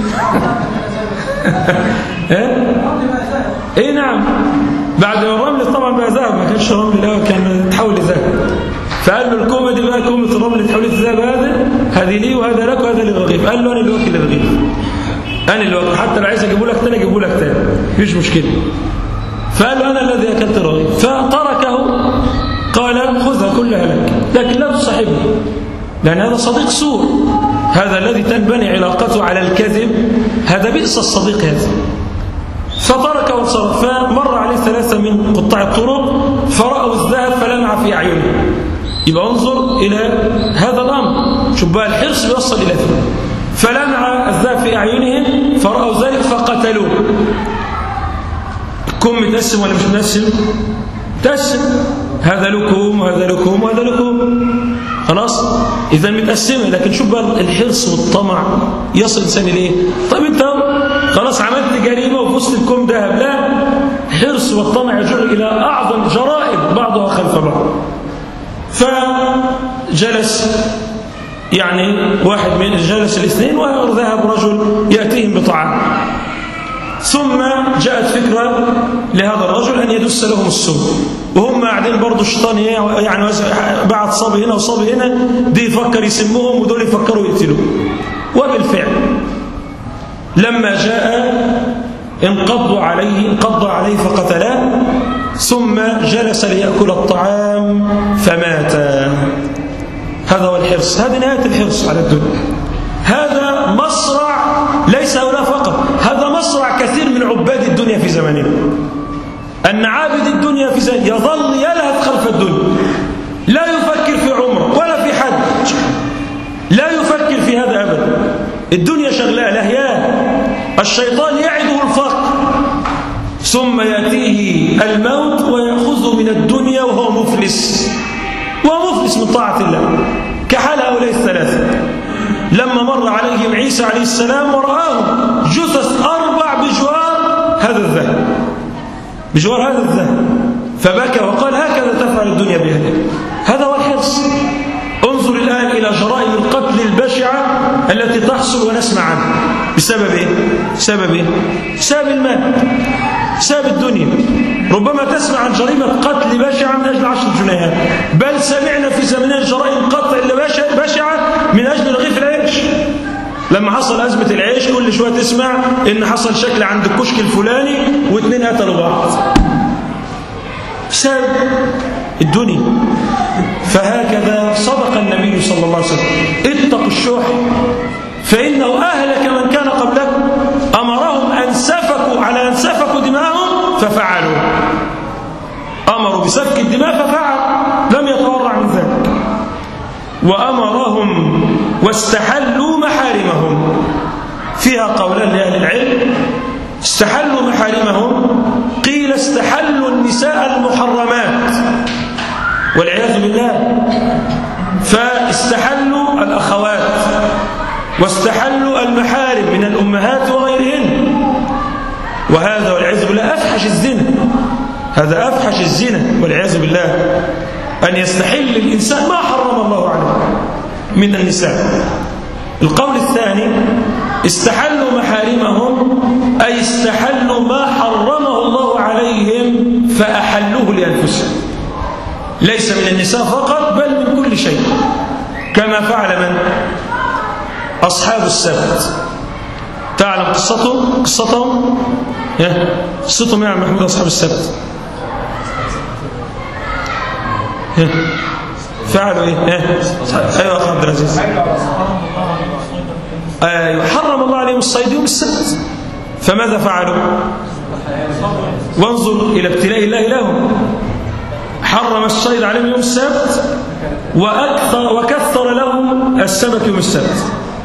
ايه نعم، بعد ما الرمل طبعا بقى ذهب، ما كانش رمل، لا كان تحول لذهب. فقال له الكومه دي بقى كومه الرمل تحولت لذهب، هذا هذه لي وهذا لك وهذا للرغيف. قال له انا اللي واكل الرغيف، انا اللي واكل، حتى لو عايز اجيبه لك تاني اجيبه لك تاني مفيش مشكله. فقال له انا الذي اكلت الرغيف، فتركه. قال خذها كلها لك لكن لا تصاحبه، لان هذا صديق سوء، هذا الذي تنبني علاقته على الكذب، هذا بئس الصديق هذا. فتركه وانصرف. فمر عليه ثلاثة من قطاع الطرق فرأوا الذهب فلمع في أعينهم. يبقى انظر إلى هذا الأمر، شوف بقى الحرص بيوصل إلى ذلك. فلمع الذهب في أعينهم فرأوا ذلك فقتلوه. الكم متقسم ولا مش متقسم؟ متقسم، هذا لكم وهذا لكم وهذا لكم، خلاص إذا متقسمة. لكن شوف بقى الحرص والطمع يصل الإنسان إليه. طيب أنت خلاص عملت جريمة وفزت الكم ذهب، لا، حرص والطمع يجر إلى أعظم جرائم بعضها خلف بعض. فجلس يعني واحد من جلس الاثنين وذهب رجل يأتيهم بطعام، ثم جاءت فكرة لهذا الرجل أن يدس لهم السم، وهم قاعدين برضه الشيطان يعني بعد صبي هنا وصبي هنا، دي يفكر يسمهم ودول يفكروا يقتلوه. وبالفعل لما جاء انقضوا عليه انقضوا عليه فقتلاه، ثم جلس ليأكل الطعام فمات. هذا هو الحرص، هذه نهاية الحرص على الدنيا. هذا مصرع، ليس هؤلاء فقط، هذا مصرع كثير من عباد الدنيا في زماننا، أن أن عابد الدنيا في زين يظل يلهث خلف الدنيا، لا يفكر في عمره ولا في حج، لا يفكر في هذا أبدا. الدنيا شغلاه لهياه. الشيطان يعده الفقر ثم يأتيه الموت ويأخذه من الدنيا وهو مفلس، وهو مفلس من طاعة الله، كحال هؤلاء الثلاثة لما مر عليهم عيسى عليه السلام ورآهم جثث أربع بجوار هذا الذهب، بجوار هذا الذهب، فبكى وقال هكذا تفعل الدنيا بأهلها. هذا هو الحرص. انظر الآن إلى جرائم القتل البشعة التي تحصل ونسمع عنها. بسبب إيه؟ بسبب إيه؟ بسبب المال، بسبب الدنيا. ربما تسمع عن جريمة قتل بشعة من أجل عشر جنيهات، بل سمعنا في زمننا جرائم قتل بشعة من أجل رغيف العيش. لما حصل أزمة العيش كل شوية تسمع إن حصل شكل عند الكشك الفلاني واثنين قتلوا بعض بسبب الدنيا. فهكذا صدق النبي صلى الله عليه وسلم: اتقوا الشح فإنه أهلك من كان قبلكم. أمرهم أن سفكوا على أن سفكوا دماءهم ففعلوا، أمروا بسفك الدماء ففعل، لم يتورع من ذلك. وأمرهم واستحلوا محارمهم. فيها قولان لأهل العلم: استحلوا محارمهم، قيل استحلوا النساء المحرمات والعياذ بالله، فاستحلوا الأخوات واستحلوا المحارم من الأمهات وغيرهن. وهذا والعياذ بالله أفحش الزنا، هذا أفحش الزنا والعياذ بالله، أن يستحل الإنسان ما حرم الله عليه من النساء. القول الثاني: استحلوا محارمهم، أي استحلوا ما حرمه الله عليهم فأحلوه لأنفسهم، ليس من النساء فقط بل من كل شيء، كما فعل من؟ أصحاب السبت. تعلم قصتهم؟ قصتهم قصتهم يا محمود أصحاب السبت فعلوا إيه؟ أيوة أخي عبد العزيز. أيوة حرم الله عليهم الصيد يوم السبت، فماذا فعلوا؟ وانظر إلى ابتلاء الله لهم. حرم الصيد عليهم يوم السبت وأكثر وكثر لهم السمك يوم السبت،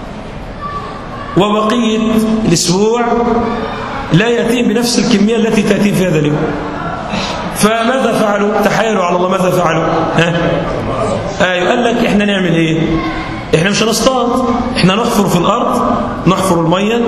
وبقية الأسبوع لا يأتين بنفس الكمية التي تأتي في هذا اليوم. فماذا فعلوا؟ تحايلوا على الله. ماذا فعلوا؟ ها؟ آه قال لك إحنا نعمل إيه؟ إحنا مش هنصطاد، إحنا نحفر في الأرض، نحفر المية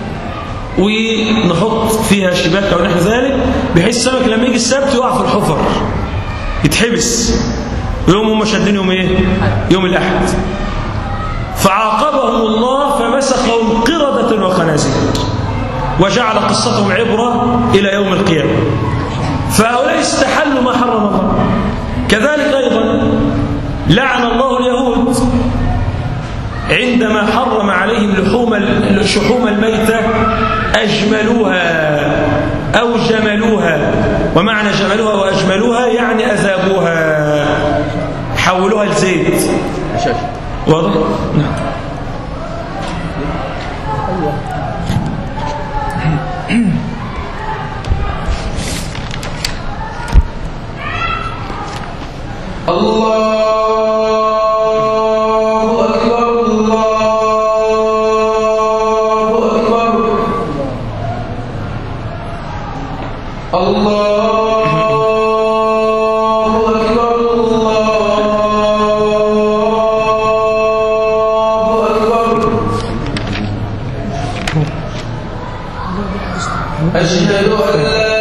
ونحط فيها شباك أو نحو ذلك، بحيث السمك لما يجي السبت يقع في الحفر يتحبس. يوم هم شادين يوم إيه؟ يوم الأحد. فعاقبهم الله فمسخهم قردة وخنازير، وجعل قصتهم عبرة إلى يوم القيامة. فهؤلاء استحلوا ما حرم الله. كذلك أيضا لعن الله اليهود عندما حرم عليهم لحوم الشحوم الميتة، أجملوها أو جملوها. ومعنى جملوها وأجملوها يعني أذابوها، حولوها لزيت. واضح؟ نعم. الله أكبر الله أكبر الله أكبر الله أكبر. أشهد أن لا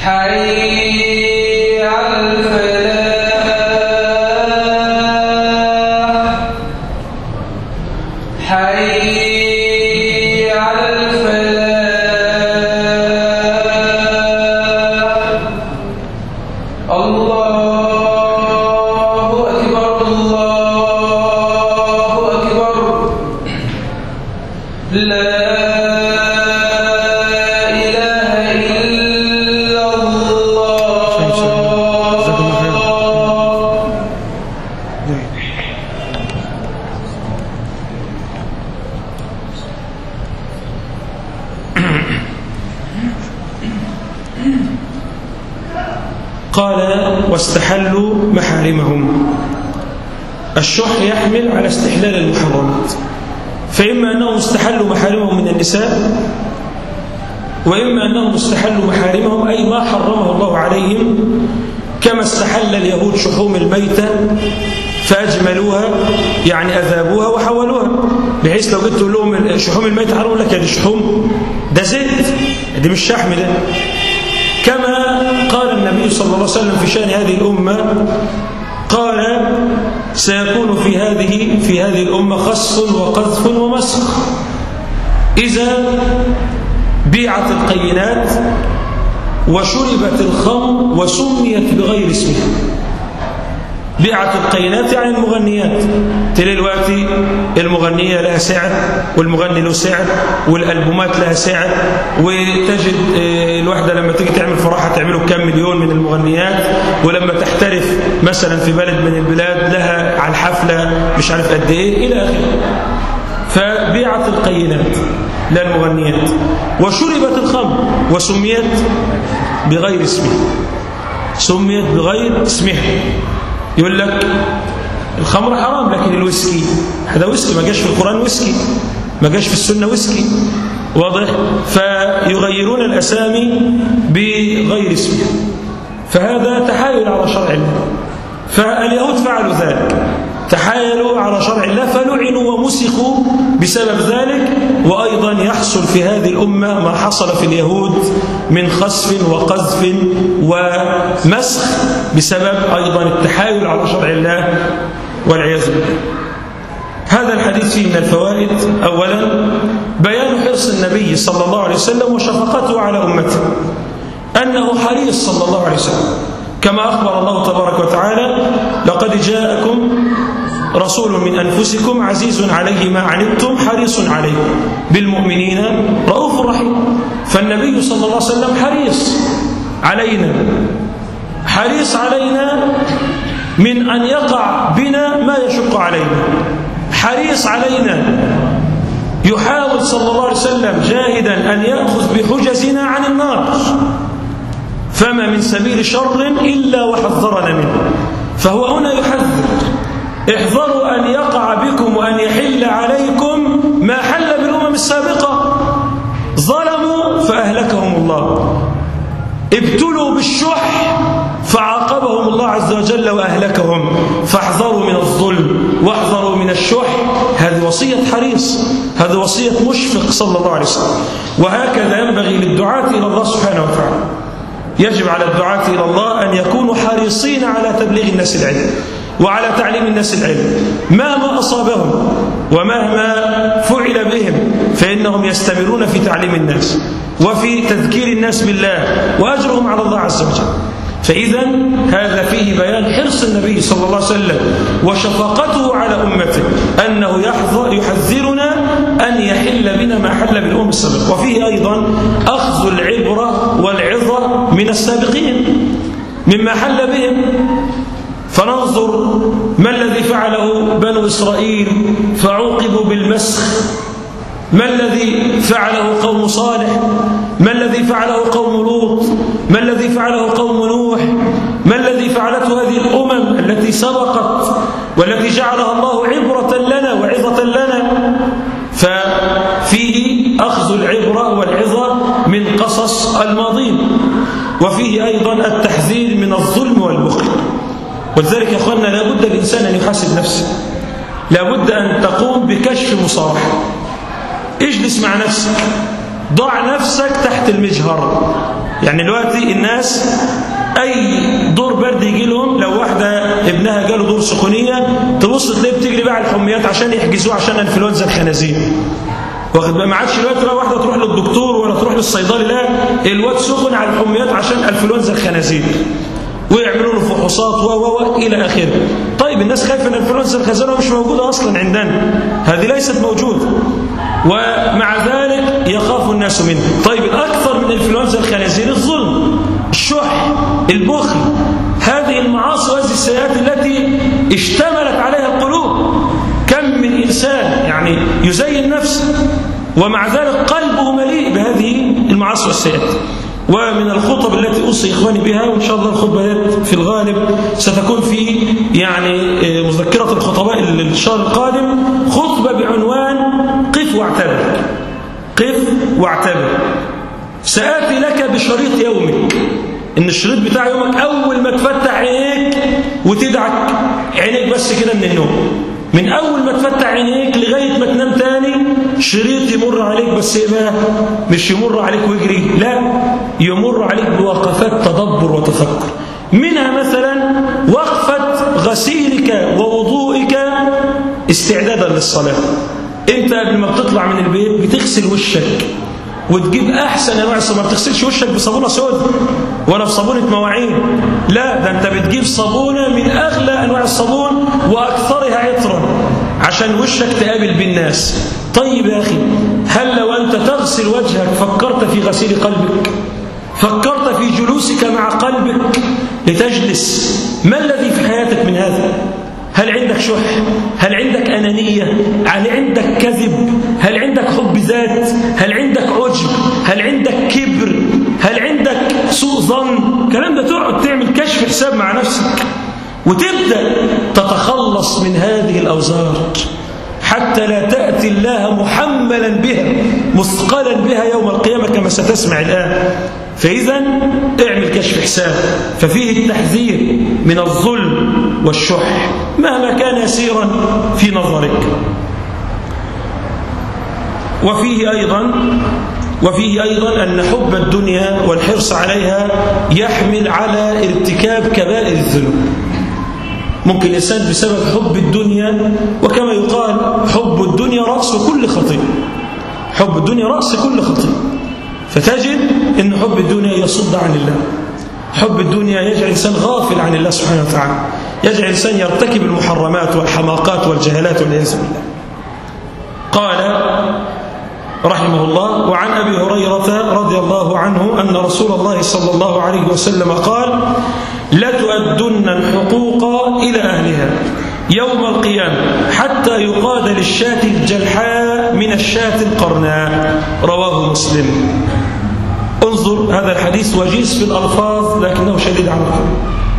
حي على الفلاح حي على الفلاح الله أكبر الله أكبر لا قال واستحلوا محارمهم. الشح يحمل على استحلال المحرمات، فإما أنهم استحلوا محارمهم من النساء، وإما أنهم استحلوا محارمهم أي ما حرمه الله عليهم، كما استحل اليهود شحوم الميتة فأجملوها يعني أذابوها وحولوها، بحيث لو قلت لهم شحوم الميتة حرموا لك هذه شحوم ده زيت، دي مش شحم ده. كما قال النبي صلى الله عليه وسلم في شأن هذه الأمة، قال سيكون في هذه في هذه الأمة خسف وقذف ومسخ، إذا بيعت القينات وشربت الخمر وسميت بغير اسمها. بيعت القينات يعني المغنيات، تلاقي دلوقتي المغنية لها سعر والمغني له سعر والألبومات لها سعر، وتجد الواحدة لما تيجي تعمل فرحة تعمله كم مليون من المغنيات، ولما تحترف مثلا في بلد من البلاد لها على الحفلة مش عارف قد ايه إلى آخره. فبيعت القينات لا المغنيات، وشربت الخمر وسميت بغير اسمها، سميت بغير اسمها. يقول لك الخمر حرام لكن الويسكي هذا ويسكي، ما جاش في القرآن ويسكي، ما جاش في السنة ويسكي، واضح؟ فيغيرون الأسامي بغير اسمها، فهذا تحايل على شرع الله. فاليهود فعلوا ذلك، تحايلوا على شرع الله فلعنوا ومسخوا بسبب ذلك. وأيضا يحصل في هذه الأمة ما حصل في اليهود من خسف وقذف ومسخ بسبب أيضا التحايل على شرع الله والعياذ بالله. هذا الحديث فيه من الفوائد: أولا بيان حرص النبي صلى الله عليه وسلم وشفقته على أمته، أنه حريص صلى الله عليه وسلم، كما أخبر الله تبارك وتعالى: لقد جاءكم رسول من أنفسكم عزيز عليه ما عنتم حريص عليكم بالمؤمنين رؤوف رحيم. فالنبي صلى الله عليه وسلم حريص علينا، حريص علينا من أن يقع بنا ما يشق علينا، حريص علينا، يحاول صلى الله عليه وسلم جاهدا أن يأخذ بحجزنا عن النار، فما من سبيل شر إلا وحذرنا منه. فهو هنا يحذر: احذروا أن يقع بكم وأن يحل عليكم ما حل بالأمم السابقة. ظلموا فأهلكهم الله، ابتلوا بالشح فعاقبهم الله عز وجل وأهلكهم. فاحذروا من الظلم واحذروا من الشح. هذه وصية حريص، هذه وصية مشفق صلى الله عليه وسلم. وهكذا ينبغي للدعاة إلى الله سبحانه وتعالى، يجب على الدعاة إلى الله أن يكونوا حريصين على تبليغ الناس العلم وعلى تعليم الناس العلم، مهما أصابهم ومهما فعل بهم فإنهم يستمرون في تعليم الناس وفي تذكير الناس بالله، وأجرهم على الله عز وجل. فإذا هذا فيه بيان حرص النبي صلى الله عليه وسلم وشفقته على أمته، أنه يحذرنا أن يحل بنا ما حل بالأمم السابقة. وفيه أيضا أخذ العبرة والعظة من السابقين مما حل بهم، فننظر ما الذي فعله بنو إسرائيل فعوقبوا بالمسخ، ما الذي فعله قوم صالح، ما الذي فعله قوم لوط، ما الذي فعله قوم نوح، ما الذي فعلته هذه الأمم التي سبقت والتي جعلها الله عبرة لنا وعظة لنا. ففيه أخذ العبرة والعظة من قصص الماضين، وفيه أيضا التحذير من الظلم والبخل. ولذلك يا أخوانا لابد الإنسان أن يحاسب نفسه، لابد أن تقوم بكشف مصالحة. اجلس مع نفسك، ضع نفسك تحت المجهر، يعني دلوقتي الناس اي دور برد يجي لهم، لو واحده ابنها جاله دور سخونيه تبص تلاقيه بتجري بقى على الحميات عشان يحجزوه عشان انفلونزا الخنازير. واخد بقى، ما عادش دلوقتي بقى واحده تروح للدكتور ولا تروح للصيدلي، لا الواد سخن على الحميات عشان انفلونزا الخنازير، ويعملوا له فحوصات و و الى اخره. طيب الناس خايفه ان انفلونزا الخنازير مش موجوده اصلا عندنا، هذه ليست موجوده، ومع ذلك يخاف الناس منه. طيب الاكثر من انفلونزا الخنازير الظلم، الشح، البخل، هذه المعاصي وهذه السيئات التي اشتملت عليها القلوب. كم من إنسان يعني يزين نفسه ومع ذلك قلبه مليء بهذه المعاصي والسيئات. ومن الخطب التي أوصي إخواني بها، وإن شاء الله الخطبة في الغالب ستكون في يعني مذكرة الخطباء الشهر القادم، خطبة بعنوان قف واعتبر. قف واعتبر. سآتي لك بشريط يومك، إن الشريط بتاع يومك أول ما تفتح عينيك وتدعك عينيك بس كده من النوم، من أول ما تفتح عينيك لغاية ما تنام تاني شريط يمر عليك، بس إيه بقى؟ مش يمر عليك ويجري، لا يمر عليك بوقفات تدبر وتفكر. منها مثلا وقفة غسيلك ووضوئك استعدادا للصلاة. أنت قبل ما بتطلع من البيت بتغسل وشك وتجيب أحسن أنواع الصابون، ما بتغسلش وشك بصابونة سود ولا بصابونة مواعين، لا ده أنت بتجيب صابونة من أغلى أنواع الصابون وأكثرها عطرا عشان وشك تقابل بالناس. طيب يا أخي، هل لو أنت تغسل وجهك فكرت في غسيل قلبك؟ فكرت في جلوسك مع قلبك لتجلس؟ ما الذي في حياتك من هذا؟ هل عندك شح؟ هل عندك أنانية؟ هل عندك كذب؟ هل عندك حب ذات؟ هل عندك عجب؟ هل عندك كبر؟ هل عندك سوء ظن؟ الكلام ده تقعد تعمل كشف حساب مع نفسك وتبدأ تتخلص من هذه الأوزار حتى لا تأتي الله محملا بها مثقلا بها يوم القيامة كما ستسمع الآن. فإذا اعمل كشف حساب. ففيه التحذير من الظلم والشح مهما كان يسيرا في نظرك. وفيه أيضا وفيه أيضا أن حب الدنيا والحرص عليها يحمل على ارتكاب كبائر الذنوب. ممكن الإنسان بسبب حب الدنيا، وكما يقال حب الدنيا رأس كل خطيئة، حب الدنيا رأس كل خطيئة، فتجد أن حب الدنيا يصد عن الله. حب الدنيا يجعل الإنسان غافل عن الله سبحانه وتعالى، يجعل الإنسان يرتكب المحرمات والحماقات والجهالات والعياذ بالله. قال رحمه الله: وعن أبي هريرة رضي الله عنه أن رسول الله صلى الله عليه وسلم قال: لتؤدن الحقوق إلى أهلها يوم القيامة حتى يقاد للشاة الجلحاء من الشاة القرناء. رواه مسلم. انظر هذا الحديث وجيز في الألفاظ لكنه شديد على القلب.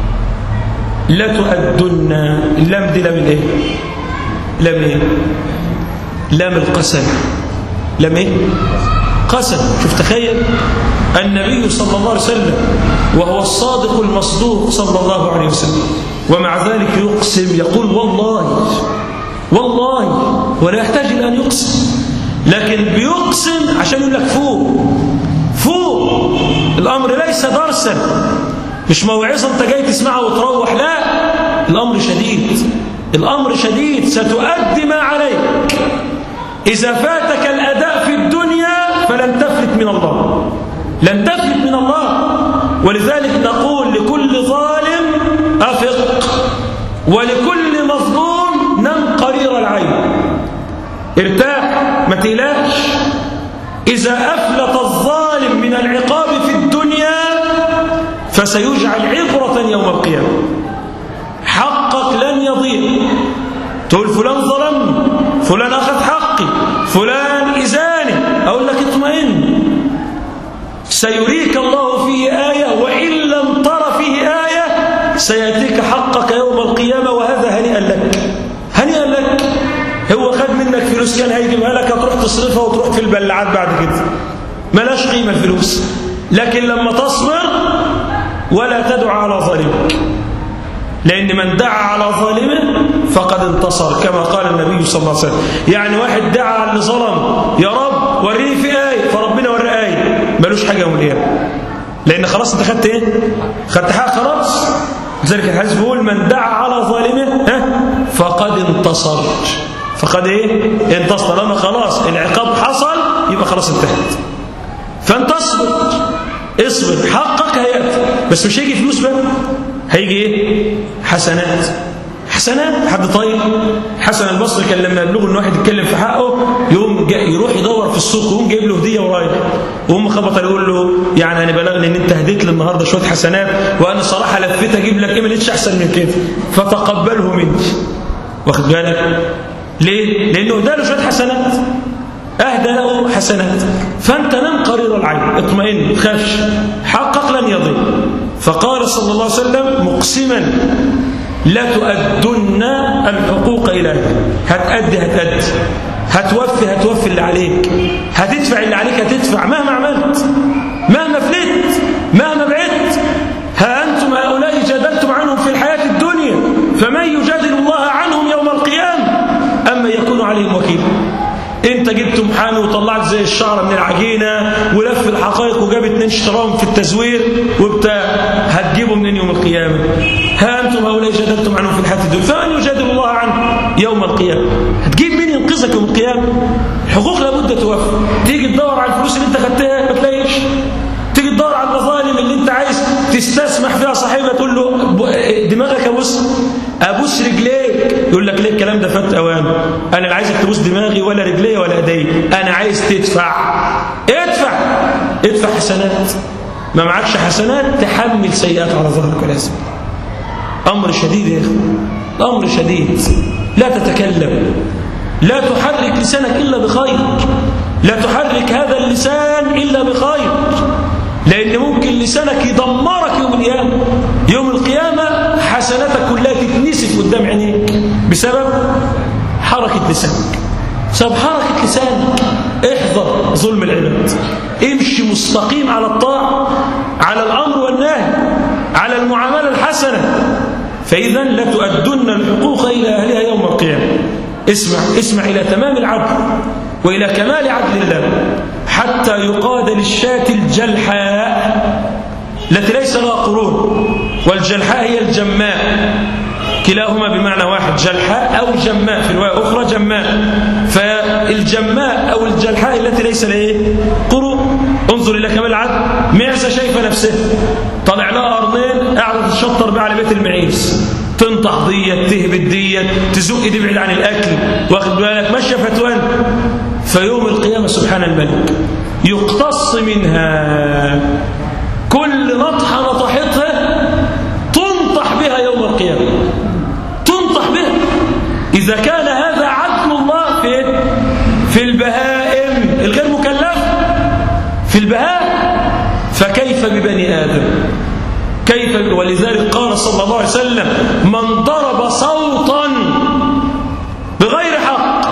لتؤدن، اللام دي لام الايه؟ لام ايه؟ لام القسم. لام ايه؟ قسم. شوف تخيل النبي صلى الله عليه وسلم وهو الصادق المصدوق صلى الله عليه وسلم، ومع ذلك يقسم، يقول والله والله، ولا يحتاج إلى أن يقسم، لكن بيقسم عشان يقول لك فوق فوق. الأمر ليس درسا، مش موعظة أنت جاي تسمعها وتروح، لا، الأمر شديد، الأمر شديد. ستؤدي ما عليك. إذا فاتك الأداء في الدنيا فلن تفلت من الله، لن تفلت من الله. ولذلك نقول لكل ظالم أفق، ولكل مظلوم نم قرير العين. ارتاح، ما تقلقش. إذا أفلت الظالم من العقاب في الدنيا فسيجعل عبرة يوم القيامة. حقك لن يضيع. تقول فلان ظلمني، فلان أخذ حقي، فلان إزاني، أقول لك اطمئن، سيريك الله فيه آية، وإن لم تر فيه آية سيأتيك حقك يوم القيامة، وهذا هنيئا لك، هنيئا لك. هو خد منك فلوس كان هيجيبها لك، هتروح تصرفها وتروح في البلعات بعد كده، ملاش قيمة الفلوس. لكن لما تصبر ولا تدع على ظالمك، لأن من دعا على ظالمه فقد انتصر كما قال النبي صلى الله عليه وسلم. يعني واحد دعا على اللي ظلم، يا رب وريني في آية، فربنا ورى آية، ملوش حاجة يوم القيامة، لأن خلاص أنت خدت إيه؟ خدت حق خلاص. لذلك الحديث بيقول من دعا على ظالمه ها فقد انتصر. فقد إيه؟ انتصر. لما خلاص العقاب حصل يبقى خلاص انتهت. فأنت اصبر اصبر حقك هيأتي، بس مش هيجي فلوس بقى، هيجي إيه؟ حسنات. حسنات. حد طيب حسن البصري كان لما يبلغ ان واحد يتكلم في حقه يقوم يروح يدور في السوق ويقوم جايب له هديه ورايح، وهم خبط يقول له يعني انا بلغني ان انت هديت لي النهارده شويه حسنات وانا صراحه لفيت اجيب لك ايه ما لقيتش احسن من كده فتقبله مني. واخد بالك ليه؟ لانه ادى له شويه حسنات، اهدى له حسنات. فانت نم قرير العين اطمئن ما تخافش حقك لن يضيع. فقال صلى الله عليه وسلم مقسما لا تؤدن الحقوق إلى أهلها. هتأدي هتأدي هتوفي هتوفي اللي عليك، هتدفع اللي عليك هتدفع مهما عملت مهما فلت مهما بعدت. ها أنتم هؤلاء جادلتم عنهم في الحياة الدنيا فمن يجادل الله عنهم يوم القيامة أما يكون عليهم وكيلا. انت جبت محامي وطلعت زي الشعره من العجينه ولف الحقائق وجاب اتنين اشتراهم في التزوير وبتاع، هتجيبه منين يوم القيامه؟ ها انتم هؤلاء جادلتم عنهم في الحياه الدنيا فمن يجادل الله عنه يوم القيامه. هتجيب مين ينقذك يوم القيامه؟ الحقوق لابد توفى. تيجي تدور على الفلوس اللي انت خدتها ما تلاقيش، تيجي تدور على المظالم اللي انت عايز تستسمح فيها صاحبها تقول له دماغك ابوس ابوس رجليك، يقول لك ليه الكلام ده فات اوان، انا اللي عايزك تبوس دماغي ولا رجلي ولا ايدي، انا عايز تدفع. ادفع ادفع حسنات، ما معكش حسنات تحمل سيئات على ظهرك والعياذ بالله. امر شديد يا اخي، امر شديد. لا تتكلم، لا تحرك لسانك الا بخير، لا تحرك هذا اللسان الا بخير، لأن ممكن لسانك يدمرك يوم القيامة. يوم القيامة حسناتك كلها تتنسف قدام عينيك بسبب حركة لسانك، بسبب حركة لسانك. احذر ظلم العباد، امشي مستقيم على الطاعة، على الأمر والنهي، على المعاملة الحسنة. فإذا لا تؤدن الحقوق إلى أهلها يوم القيامة. اسمع اسمع إلى تمام العدل وإلى كمال عدل الله حتى يقاد للشاة الجلحاء التي ليس لها قرون، والجلحاء هي الجماء، كلاهما بمعنى واحد، جلحاء أو جماء، في رواية أخرى جماء. فالجماء أو الجلحاء التي ليس لها قرون. انظر إلى كمال العدل. معزة شايفة نفسها طلع لها قرنين قاعدة تشطر بها على بيت المعيز، تنطح ديت تهبط ديت تزق تبعد عن الأكل، واخد بالك ماشية فتوان. فيوم القيامة سبحان الملك يقتص منها كل نطحة نطحتها تنطح بها يوم القيامة، تنطح بها. إذا كان هذا عدل الله في في البهائم الغير مكلفة، في البهائم، فكيف ببني آدم؟ كيف؟ ولذلك قال صلى الله عليه وسلم من ضرب صوتا بغير حق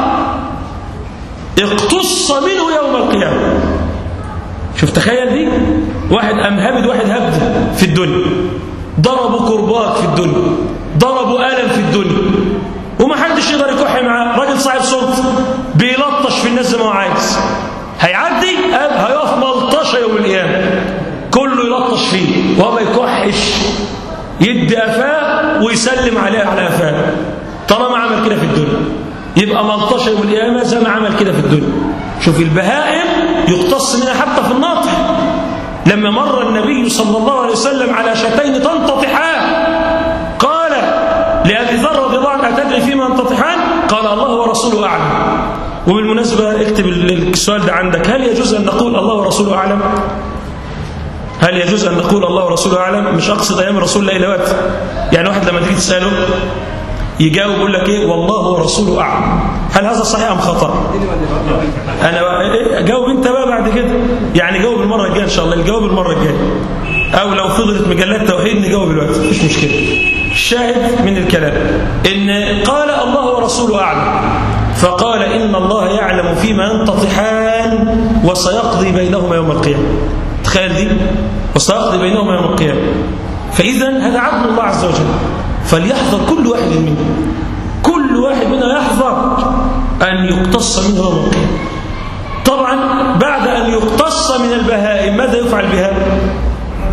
اقتص منه يوم القيامة. شوف تخيل دي، واحد أم هبد واحد هبد في الدنيا، ضربوا كربات في الدنيا، ضربوا ألم في الدنيا، وما حدش يقدر يكح معاه، راجل صاحب صوت بيلطش في الناس زي ما هو عايز، هيعدي هيقف ملطشه يوم القيامة، كله يلطش فيه وهو ما يكحش، يدي قفاه ويسلم عليه على قفاه. طالما عمل كده في الدنيا يبقى ملطشه يوم القيامة زي ما عمل كده في الدنيا. شوف البهائم يقتص منها حتى في النطح. لما مر النبي صلى الله عليه وسلم على شاتين تنتطحان قال لأبي ذر رضي الله عنه أتدري فيما ينتطحان؟ قال الله ورسوله أعلم. وبالمناسبة اكتب السؤال ده عندك، هل يجوز أن نقول الله ورسوله أعلم؟ هل يجوز أن نقول الله ورسوله أعلم؟ مش أقصد أيام الرسول لا إلى وقت، يعني واحد لما تيجي تسأله يجاوب يقول لك إيه والله ورسوله أعلم. هل هذا صحيح أم خطأ؟ أنا جاوب أنت بقى بعد كده، يعني جاوب المرة الجاية إن شاء الله، الجواب المرة الجاية، أو لو فضلت مجلات توحيد نجاوب دلوقتي مفيش مشكلة. الشاهد من الكلام إن قال الله ورسوله أعلم، فقال إن الله يعلم فيما ينتطحان وسيقضي بينهما يوم القيامة. تخيل دي، وسيقضي بينهما يوم القيامة. فإذا هذا عدل الله عز وجل، فليحذر كل واحد منه، كل واحد منا يحذر أن يقتص منه يوم القيامة. طبعا بعد أن يقتص من البهائم ماذا يفعل بها؟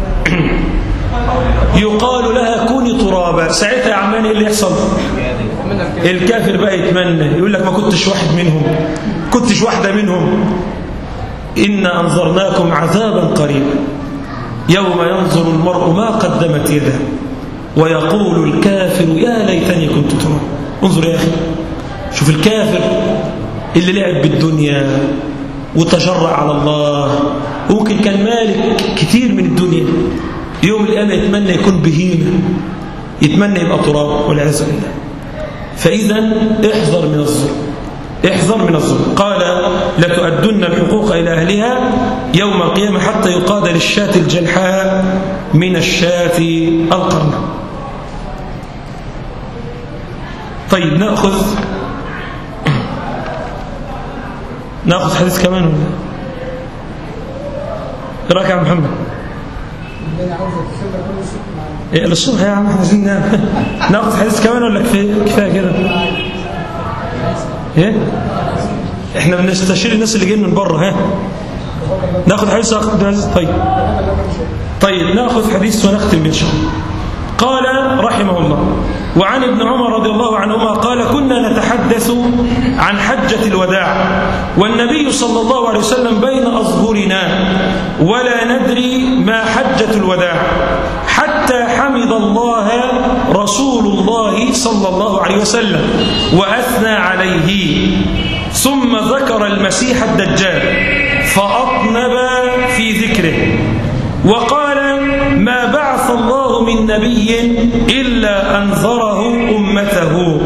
فساعتها يا عمان ايه اللي يحصل؟ الكافر بقى يتمنى، يقول لك ما كنتش واحد منهم، كنتش واحدة منهم. إنا أنظرناكم عذابا قريبا يوم ينظر المرء ما قدمت يده ويقول الكافر يا ليتني كنت تراب. انظر يا أخي، شوف الكافر اللي لعب بالدنيا وتجرع على الله، ممكن كان مالك كتير من الدنيا، يوم القيامة يتمنى يكون بهيمة، يتمنى يبقى تراب والعياذ بالله. فإذا احذر من الظلم، احذر من الظلم. قال لتؤدن الحقوق إلى أهلها يوم القيامة حتى يقاد للشاة الجلحاء من الشاة القرنة. طيب نأخذ نأخذ حديث كمان ولا ايه رايك يا عم محمد؟ ايه للصبح يا عم، احنا عايزين ننام. ناخذ حديث كمان ولا كفايه كفايه كده؟ ايه احنا بنستشير الناس اللي جايين من بره. ها ناخذ حديث اخر عبد العزيز. طيب طيب ناخذ حديث ونختم ان شاء الله. قال رحمه الله: وعن ابن عمر رضي الله عنهما قال: كنا نتحدث عن حجة الوداع والنبي صلى الله عليه وسلم بين أظهرنا ولا ندري ما حجة الوداع حتى حمد الله رسول الله صلى الله عليه وسلم وأثنى عليه، ثم ذكر المسيح الدجال فأطنب في ذكره وقال: ما بعث الله من نبي إلا أنذره أمته،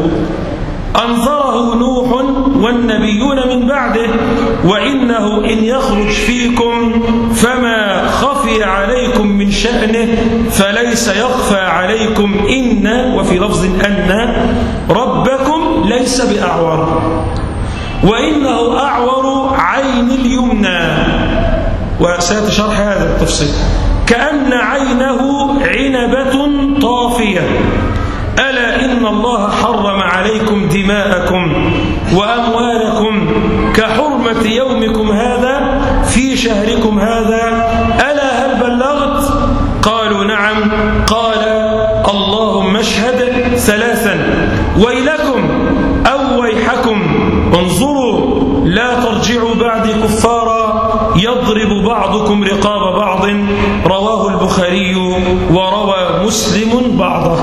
أنذره نوح والنبيون من بعده، وإنه إن يخرج فيكم فما خفي عليكم من شأنه فليس يخفى عليكم إن، وفي لفظ أن، ربكم ليس بأعور، وإنه أعور عين اليمنى. وسيتشرح هذا التفصيل. كأن عينه عنبة طافية. ألا إن الله حرم عليكم دماءكم وأموالكم كحرمة يومكم هذا في شهركم هذا، ألا هل بلغت؟ قالوا نعم. قال: اللهم اشهد ثلاثا: ويلكم أو ويحكم، انظروا لا ترجعوا بعدي كفارا يضرب بعضكم رقاب بعض. رواه البخاري وروى مسلم بعضه.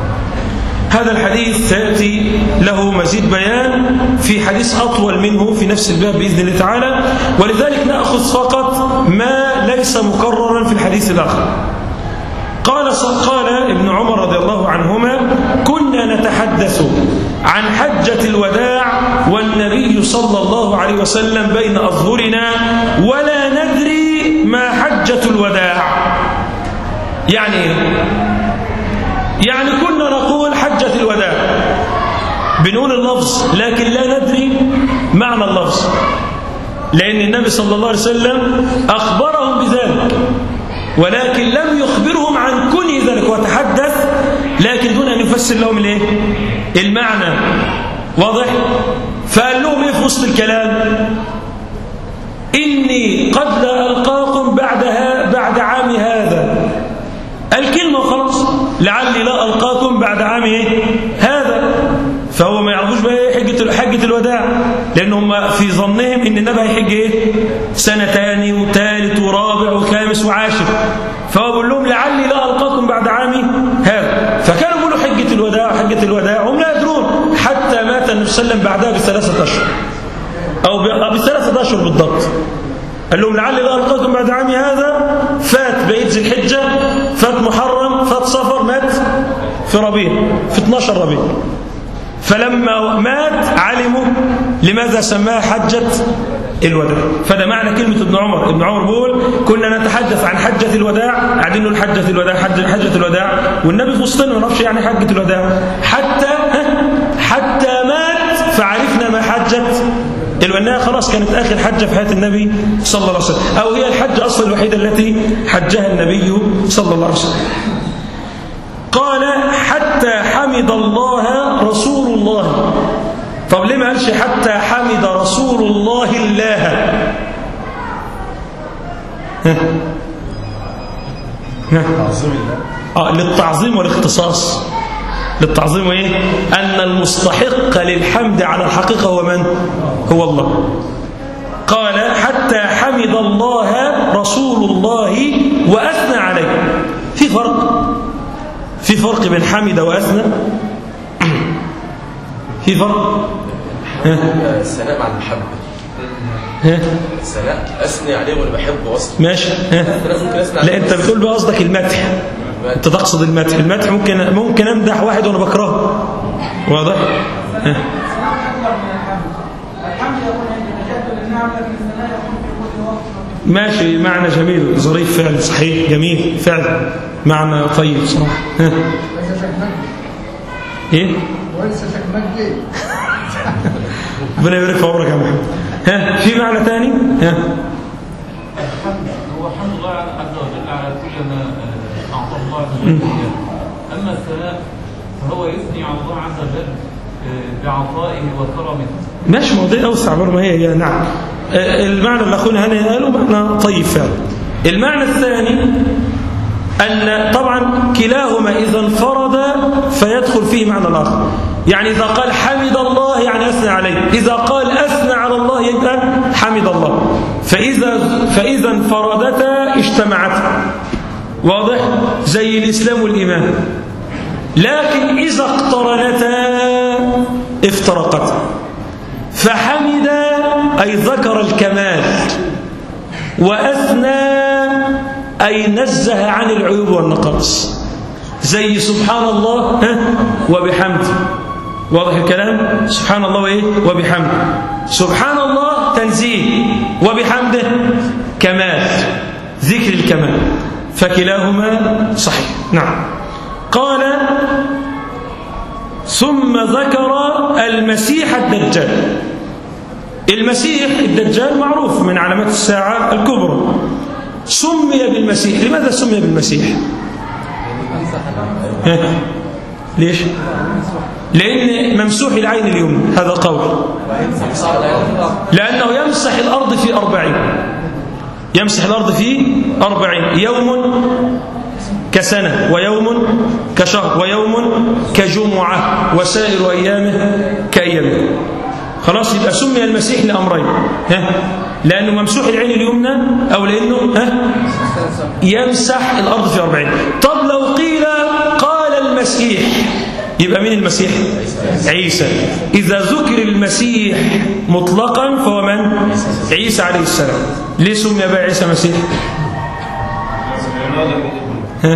هذا الحديث سيأتي له مزيد بيان في حديث أطول منه في نفس الباب بإذن الله تعالى، ولذلك نأخذ فقط ما ليس مكررا في الحديث الآخر. قال قال ابن عمر رضي الله عنهما: كنا نتحدث عن حجة الوداع والنبي صلى الله عليه وسلم بين أظهرنا ولا ندري ما حجة الوداع. يعني يعني كنا نقول حجة الوداع، بنقول اللفظ لكن لا ندري معنى اللفظ، لأن النبي صلى الله عليه وسلم أخبرهم بذلك ولكن لم يخبرهم عن كنه ذلك، وتحدث لكن دون أن يفسر لهم الايه؟ المعنى. واضح؟ فقال لهم ايه في وسط الكلام؟ إني قد لا ألقاكم بعدها بعد عام هذا. الكلمة وخلاص، لعلي لا ألقاكم بعد عام ايه؟ هذا. فهو ما يعرفوش بقى ايه حجة حجة الوداع، لأنهم في ظنهم إن النبي هيحج ايه؟ سنة تاني وثالث ورابع وخامس وعاشر. فهو بيقول لهم لعلي لا ألقاكم بعد عامي هذا. فكانوا يقولوا حجة الوداع حجة الوداع، هم لا يدرون، حتى مات النبي صلى الله عليه وسلم بعدها بثلاثة أشهر أو بثلاثة أشهر بالضبط. قال لهم لعلي لا ألقاكم بعد عامي هذا. فات بقيت ذي الحجة، فات محرم، فات صفر، مات في ربيع في اثناشر ربيع. فلما مات علموا لماذا سماها حجة الوداع. فده معنى كلمة ابن عمر. ابن عمر بيقول: كنا نتحدث عن حجة الوداع، قاعدين نقول حجة الوداع حجة, حجة الوداع، والنبي في وسطنا ما نعرفش يعني حجة الوداع، حتى حتى مات فعرفنا ما حجة الوداع. خلاص كانت آخر حجة في حياة النبي صلى الله عليه وسلم، أو هي الحجة أصلا الوحيدة التي حجها النبي صلى الله عليه وسلم. قال: حتى حمد الله رسول الله. طب ليه ما قالش حتى حمد رسول الله الله؟ اه للتعظيم والاختصاص. للتعظيم وإيه؟ أن المستحق للحمد على الحقيقة هو من؟ هو الله. قال حتى حمد الله رسول الله وأثنى عليه. في فرق في فرق بين حمد وأثنى. في فرق. الثناء مع المحبة. الثناء أثني عليه وأنا بحبه أصلا. ماشي. لا أنت بتقول بقصدك المدح. أنت تقصد المدح. المدح ممكن ممكن أمدح واحد وأنا بكرهه. واضح؟ الحمد يكون عند تجدد النعم لكن الثناء يكون في كل وقت. ماشي، معنى جميل ظريف فعلا، صحيح جميل فعلا، معنى طيب صراحة. ها. ايه؟ ربنا يبارك في عمرك يا محمد. ها، في معنى ثاني؟ ها. الحمد هو حمد الله عز وجل على كل ما أعطى الله عز وجل. أما الثناء فهو يثني على الله عز وجل بعطائه وكرمه. ماشي، موضوع أوسع برضه ما هي هي نعم. المعنى اللي أخونا هنا قالوا معنى طيب فعلا. المعنى الثاني أن طبعا كلاهما إذا انفرد فيدخل فيه معنى الآخر. يعني إذا قال حمد الله يعني أثنى عليه، إذا قال أثنى على الله يبقى حمد الله. فإذا فإذا انفردتا اجتمعتا. واضح؟ زي الإسلام والإيمان. لكن إذا اقترنتا افترقتا. فحمد أي ذكر الكمال، وأثنى أي نزه عن العيوب والنقائص، زي سبحان الله وبحمده. واضح الكلام؟ سبحان الله وإيه؟ وبحمده. سبحان الله تنزيه، وبحمده كمال، ذكر الكمال، فكلاهما صحيح. نعم. قال ثم ذكر المسيح الدجال. المسيح الدجال معروف من علامات الساعة الكبرى. سمي بالمسيح. لماذا سمي بالمسيح؟ ليش؟ لأن ممسوح العين اليمنى، هذا قول. لأنه يمسح الأرض في أربعين يمسح الأرض في أربعين يوم كسنة، ويوم كشهر، ويوم كجمعة، وسائر أيامه كأيامه. خلاص، يبقى سمي المسيح لأمرين. ها؟ لأنه ممسوح العين اليمنى، أو لأنه ها؟ يمسح الأرض في أربعين. طب لو قيل قال المسيح، يبقى مين المسيح؟ عيسى. إذا ذكر المسيح مطلقا فهو من؟ عيسى عليه السلام. ليه سمي بقى عيسى مسيح؟ ها؟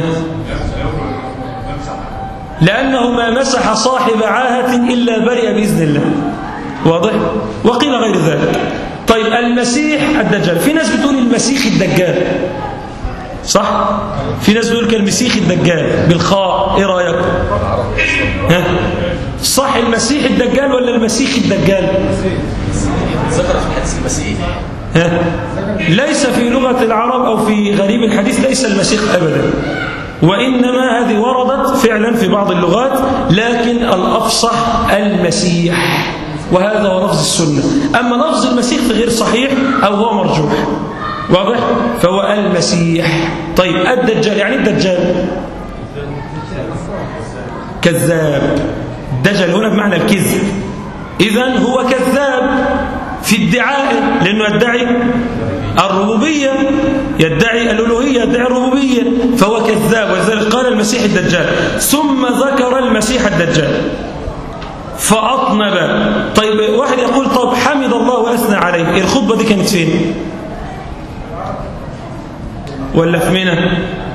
لأنه ما مسح صاحب عاهة إلا برئ بإذن الله. واضح؟ وقيل غير ذلك. طيب المسيح الدجال، في ناس بتقول المسيح الدجال، صح؟ في ناس بتقول كالمسيح الدجال بالخاء، ايه رأيك؟ ها؟ صح المسيح الدجال ولا المسيح الدجال؟ ذكر في الحديث المسيح. ها؟ ليس في لغة العرب أو في غريب الحديث ليس المسيح أبدا، وإنما هذه وردت فعلا في بعض اللغات، لكن الأفصح المسيح، وهذا هو لفظ السنة. أما لفظ المسيح فغير صحيح أو هو مرجوح. واضح؟ فهو المسيح. طيب الدجال، يعني الدجال كذاب. الدجال هنا بمعنى الكذب، إذن هو كذاب في ادعائه، لأنه يدعي الربوبية، يدعي الألوهية، يدعي الربوبية، فهو كذاب. ولذلك قال المسيح الدجال. ثم ذكر المسيح الدجال فأطنب. طيب واحد يقول طب حمد الله وأثنى عليه، الخطبة دي كانت فين؟ ولا في منى؟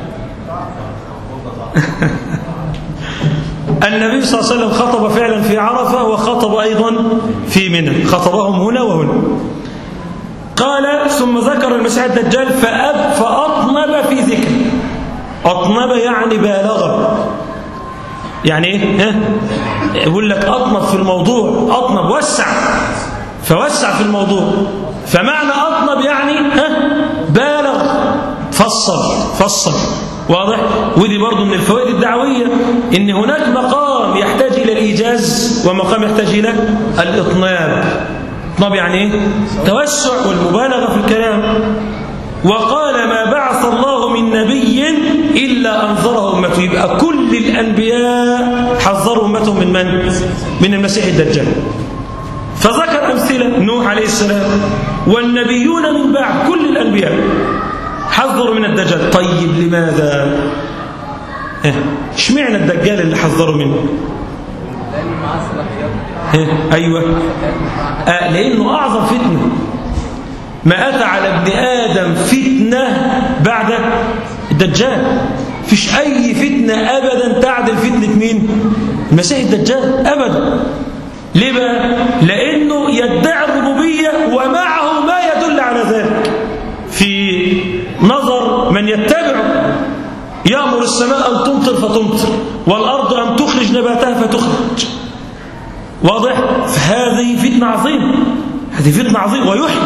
النبي صلى الله عليه وسلم خطب فعلا في عرفة، وخطب أيضا في منى، خطبهم هنا وهنا. قال ثم ذكر المسيح الدجال فأب فأطنب في ذكر. أطنب يعني بالغ، يعني ايه؟ ها؟ يقول لك أطنب في الموضوع، أطنب وسع، فوسع في الموضوع. فمعنى أطنب يعني ها؟ بالغ، فصل فصل. واضح؟ ودي برضو من الفوائد الدعوية، إن هناك مقام يحتاج إلى الإيجاز، ومقام يحتاج إلى الإطناب. إطناب يعني ايه؟ توسع والمبالغة في الكلام. وقال ما بعث الله من نبي إلا أنذره أمته. يبقى كل الأنبياء حذروا أمتهم من من؟ من المسيح الدجال. فذكر أمثلة نوح عليه السلام والنبيون من بعد، كل الأنبياء حذروا من الدجال. طيب لماذا؟ اشمعنى الدجال اللي حذروا منه؟ لأنه معاه صلاحيات. أيوة آه لأنه أعظم فتنة. ما أتى على ابن آدم فتنة بعد الدجال. فيش أي فتنة أبدا تعدل فتنة مين؟ المسيح الدجال أبدا. ليه بقى؟ لأنه يدعي الربوبية ومعه ما يدل على ذلك في نظر من يتبعه. يأمر السماء أن تمطر فتمطر والأرض أن تخرج نباتها فتخرج. واضح؟ فهذه فتنة عظيمة، هذه فتنة عظيمة. ويحيي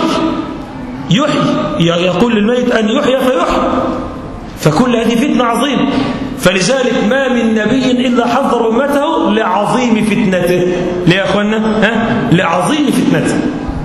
يحيي يقول للميت أن يحيى فيحيي. فكل هذه فتنة عظيمة. فلذلك ما من نبي إلا حذر أمته لعظيم فتنته. ليه يا أخوانا؟ ها؟ لعظيم فتنته.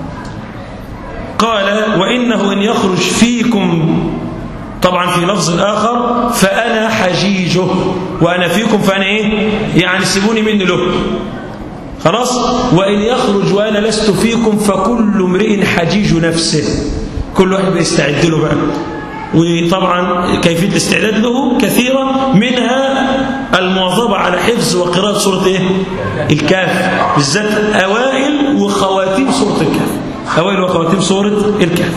قال وإنه إن يخرج فيكم، طبعا في لفظ آخر فأنا حجيجه، وأنا فيكم فأنا إيه؟ يعني سيبوني مني له. خلاص؟ وإن يخرج وأنا لست فيكم فكل امرئ حجيج نفسه. كل واحد بيستعد له بقى. وطبعا كيفية الاستعداد له كثيرة، منها المواظبة على حفظ وقراءة سورة إيه؟ الكهف، بالذات أوائل وخواتيم سورة الكهف. أوائل وخواتيم سورة الكهف.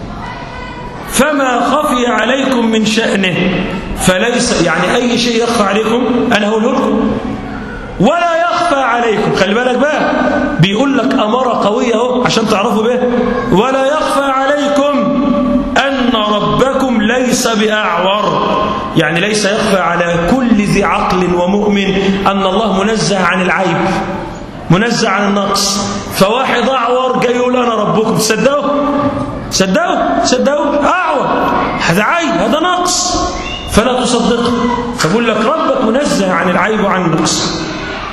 فما خفي عليكم من شأنه فليس، يعني أي شيء يخفى عليكم أنا هقوله لكم ولا يخفى عليكم. خلي بالك بقى، بيقول لك أمارة قوية اهو عشان تعرفوا به. ولا يخفى عليكم أن ربكم ليس بأعور، يعني ليس يخفى على كل ذي عقل ومؤمن أن الله منزه عن العيب، منزه عن النقص. فواحد أعور جاي يقول أنا ربكم، تصدقوا؟ صدقوا؟ صدقوا؟ أعور، هذا عيب، هذا نقص، فلا تصدقه. فبقول لك ربك منزه عن العيب وعن النقص.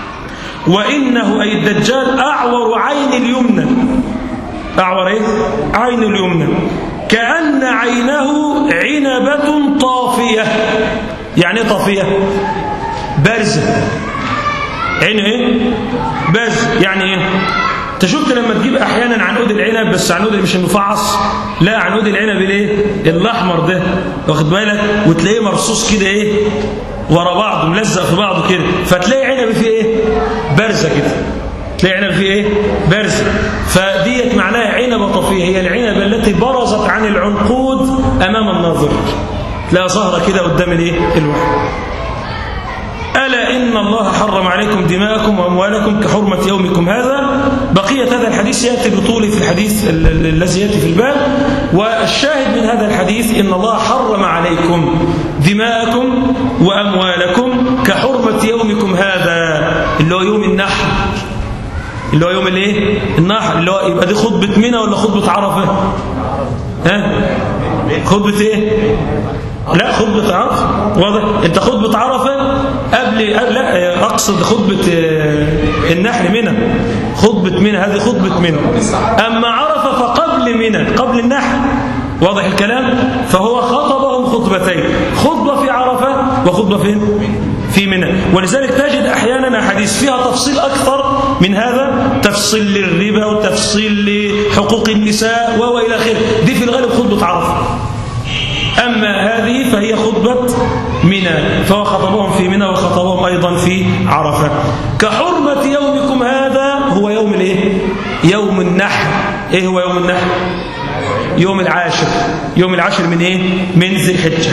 وإنه أي الدجال أعور عين اليمنى. أعور إيه؟ عين اليمنى كأن عينه عنبة طافية. يعني طافية بارزة. عين إيه؟ بارزة. يعني إيه؟ انت شفت لما تجيب احيانا عنقود العنب، بس عنقود مش المفعص، لا عنقود العنب الايه الاحمر ده، واخد بالك، وتلاقيه مرصوص كده ايه ورا بعضه، ملزق في بعضه كده، فتلاقي عنب فيه ايه بارزه كده، تلاقي عنب فيه ايه بارزه. فديت معناها عنبه طفيه، هي العنبه التي برزت عن العنقود امام الناظر، تلاقيها ظاهره كده قدام الايه الواحد. ألا إن الله حرم عليكم دماءكم وأموالكم كحرمة يومكم هذا. بقية هذا الحديث يأتي بطوله في الحديث الذي يأتي في الباب. والشاهد من هذا الحديث إن الله حرم عليكم دماءكم وأموالكم كحرمة يومكم هذا، اللي هو يوم النحر، اللي هو يوم الايه النحر، اللي هو يبقى دي خطبة منى ولا خطبة عرفة؟ ها خطبة ايه؟ لا خطبة عرفة. واضح؟ انت خطبة عرفة قبل، لا اقصد خطبة النحر منى، خطبة منى هذه خطبة منى. اما عرفة فقبل منى، قبل النحر. واضح الكلام؟ فهو خطبهم خطبتين، خطبة في عرفة وخطبة فين؟ في منى. ولذلك تجد احيانا احاديث فيها تفصيل اكثر من هذا، تفصيل للربا وتفصيل لحقوق النساء والى اخره، دي في الغالب خطبة عرفة. أما هذه فهي خطبة منى، فهو خطبهم في منى وخطبهم أيضا في عرفة. كحرمة يومكم هذا هو يوم الايه؟ يوم النحر. ايه هو يوم النحر؟ يوم العاشر. يوم العاشر من ايه؟ من ذي الحجة.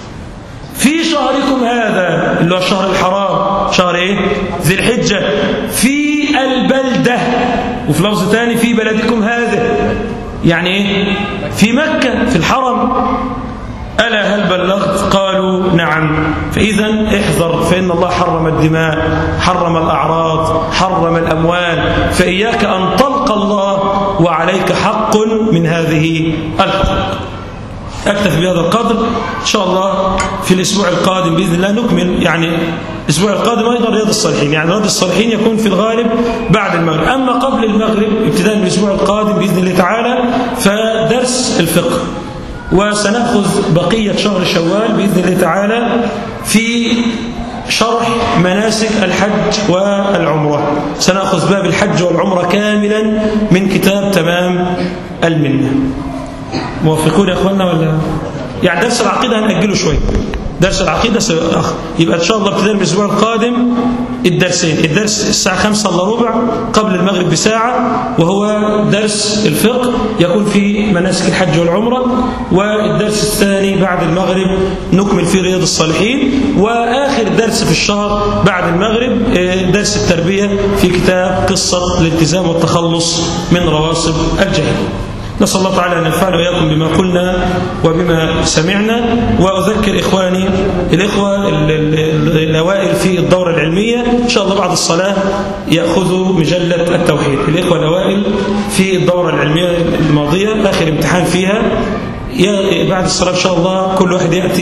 في شهركم هذا اللي هو الشهر الحرام، شهر ايه؟ ذي الحجة. في البلدة، وفي لفظ ثاني في بلدكم هذا، يعني ايه؟ في مكة، في الحرم. ألا هل بلغت؟ قالوا نعم. فإذا احذر، فإن الله حرم الدماء، حرم الأعراض، حرم الأموال، فإياك أن تلقى الله وعليك حق من هذه الحقوق. أكتفي بهذا القدر إن شاء الله. في الأسبوع القادم بإذن الله نكمل، يعني الأسبوع القادم أيضا رياض الصالحين، يعني رياض الصالحين يكون في الغالب بعد المغرب. أما قبل المغرب ابتداء من الأسبوع القادم بإذن الله تعالى فدرس الفقه، وسنأخذ بقية شهر شوال بإذن الله تعالى في شرح مناسك الحج والعمرة. سنأخذ باب الحج والعمرة كاملا من كتاب تمام المنة. موافقون يا أخوانا ولا؟ يعني درس العقيدة هنأجله شوية، درس العقيدة سيأخر، يبقى إن شاء الله ابتداء من الأسبوع القادم الدرسين، الدرس الساعة خمسة إلا ربع قبل المغرب بساعة وهو درس الفقه يكون في مناسك الحج والعمرة، والدرس الثاني بعد المغرب نكمل في رياض الصالحين، وآخر درس في الشهر بعد المغرب درس التربية في كتاب قصة الالتزام والتخلص من رواسب الجاهلية. نسأل الله تعالى أن ينفعنا وإياكم بما قلنا وبما سمعنا. وأذكر إخواني الإخوة الأوائل في الدورة العلمية إن شاء الله بعد الصلاة يأخذوا مجلة التوحيد. الإخوة الأوائل في الدورة العلمية الماضية آخر امتحان فيها بعد الصلاة إن شاء الله كل واحد يأتي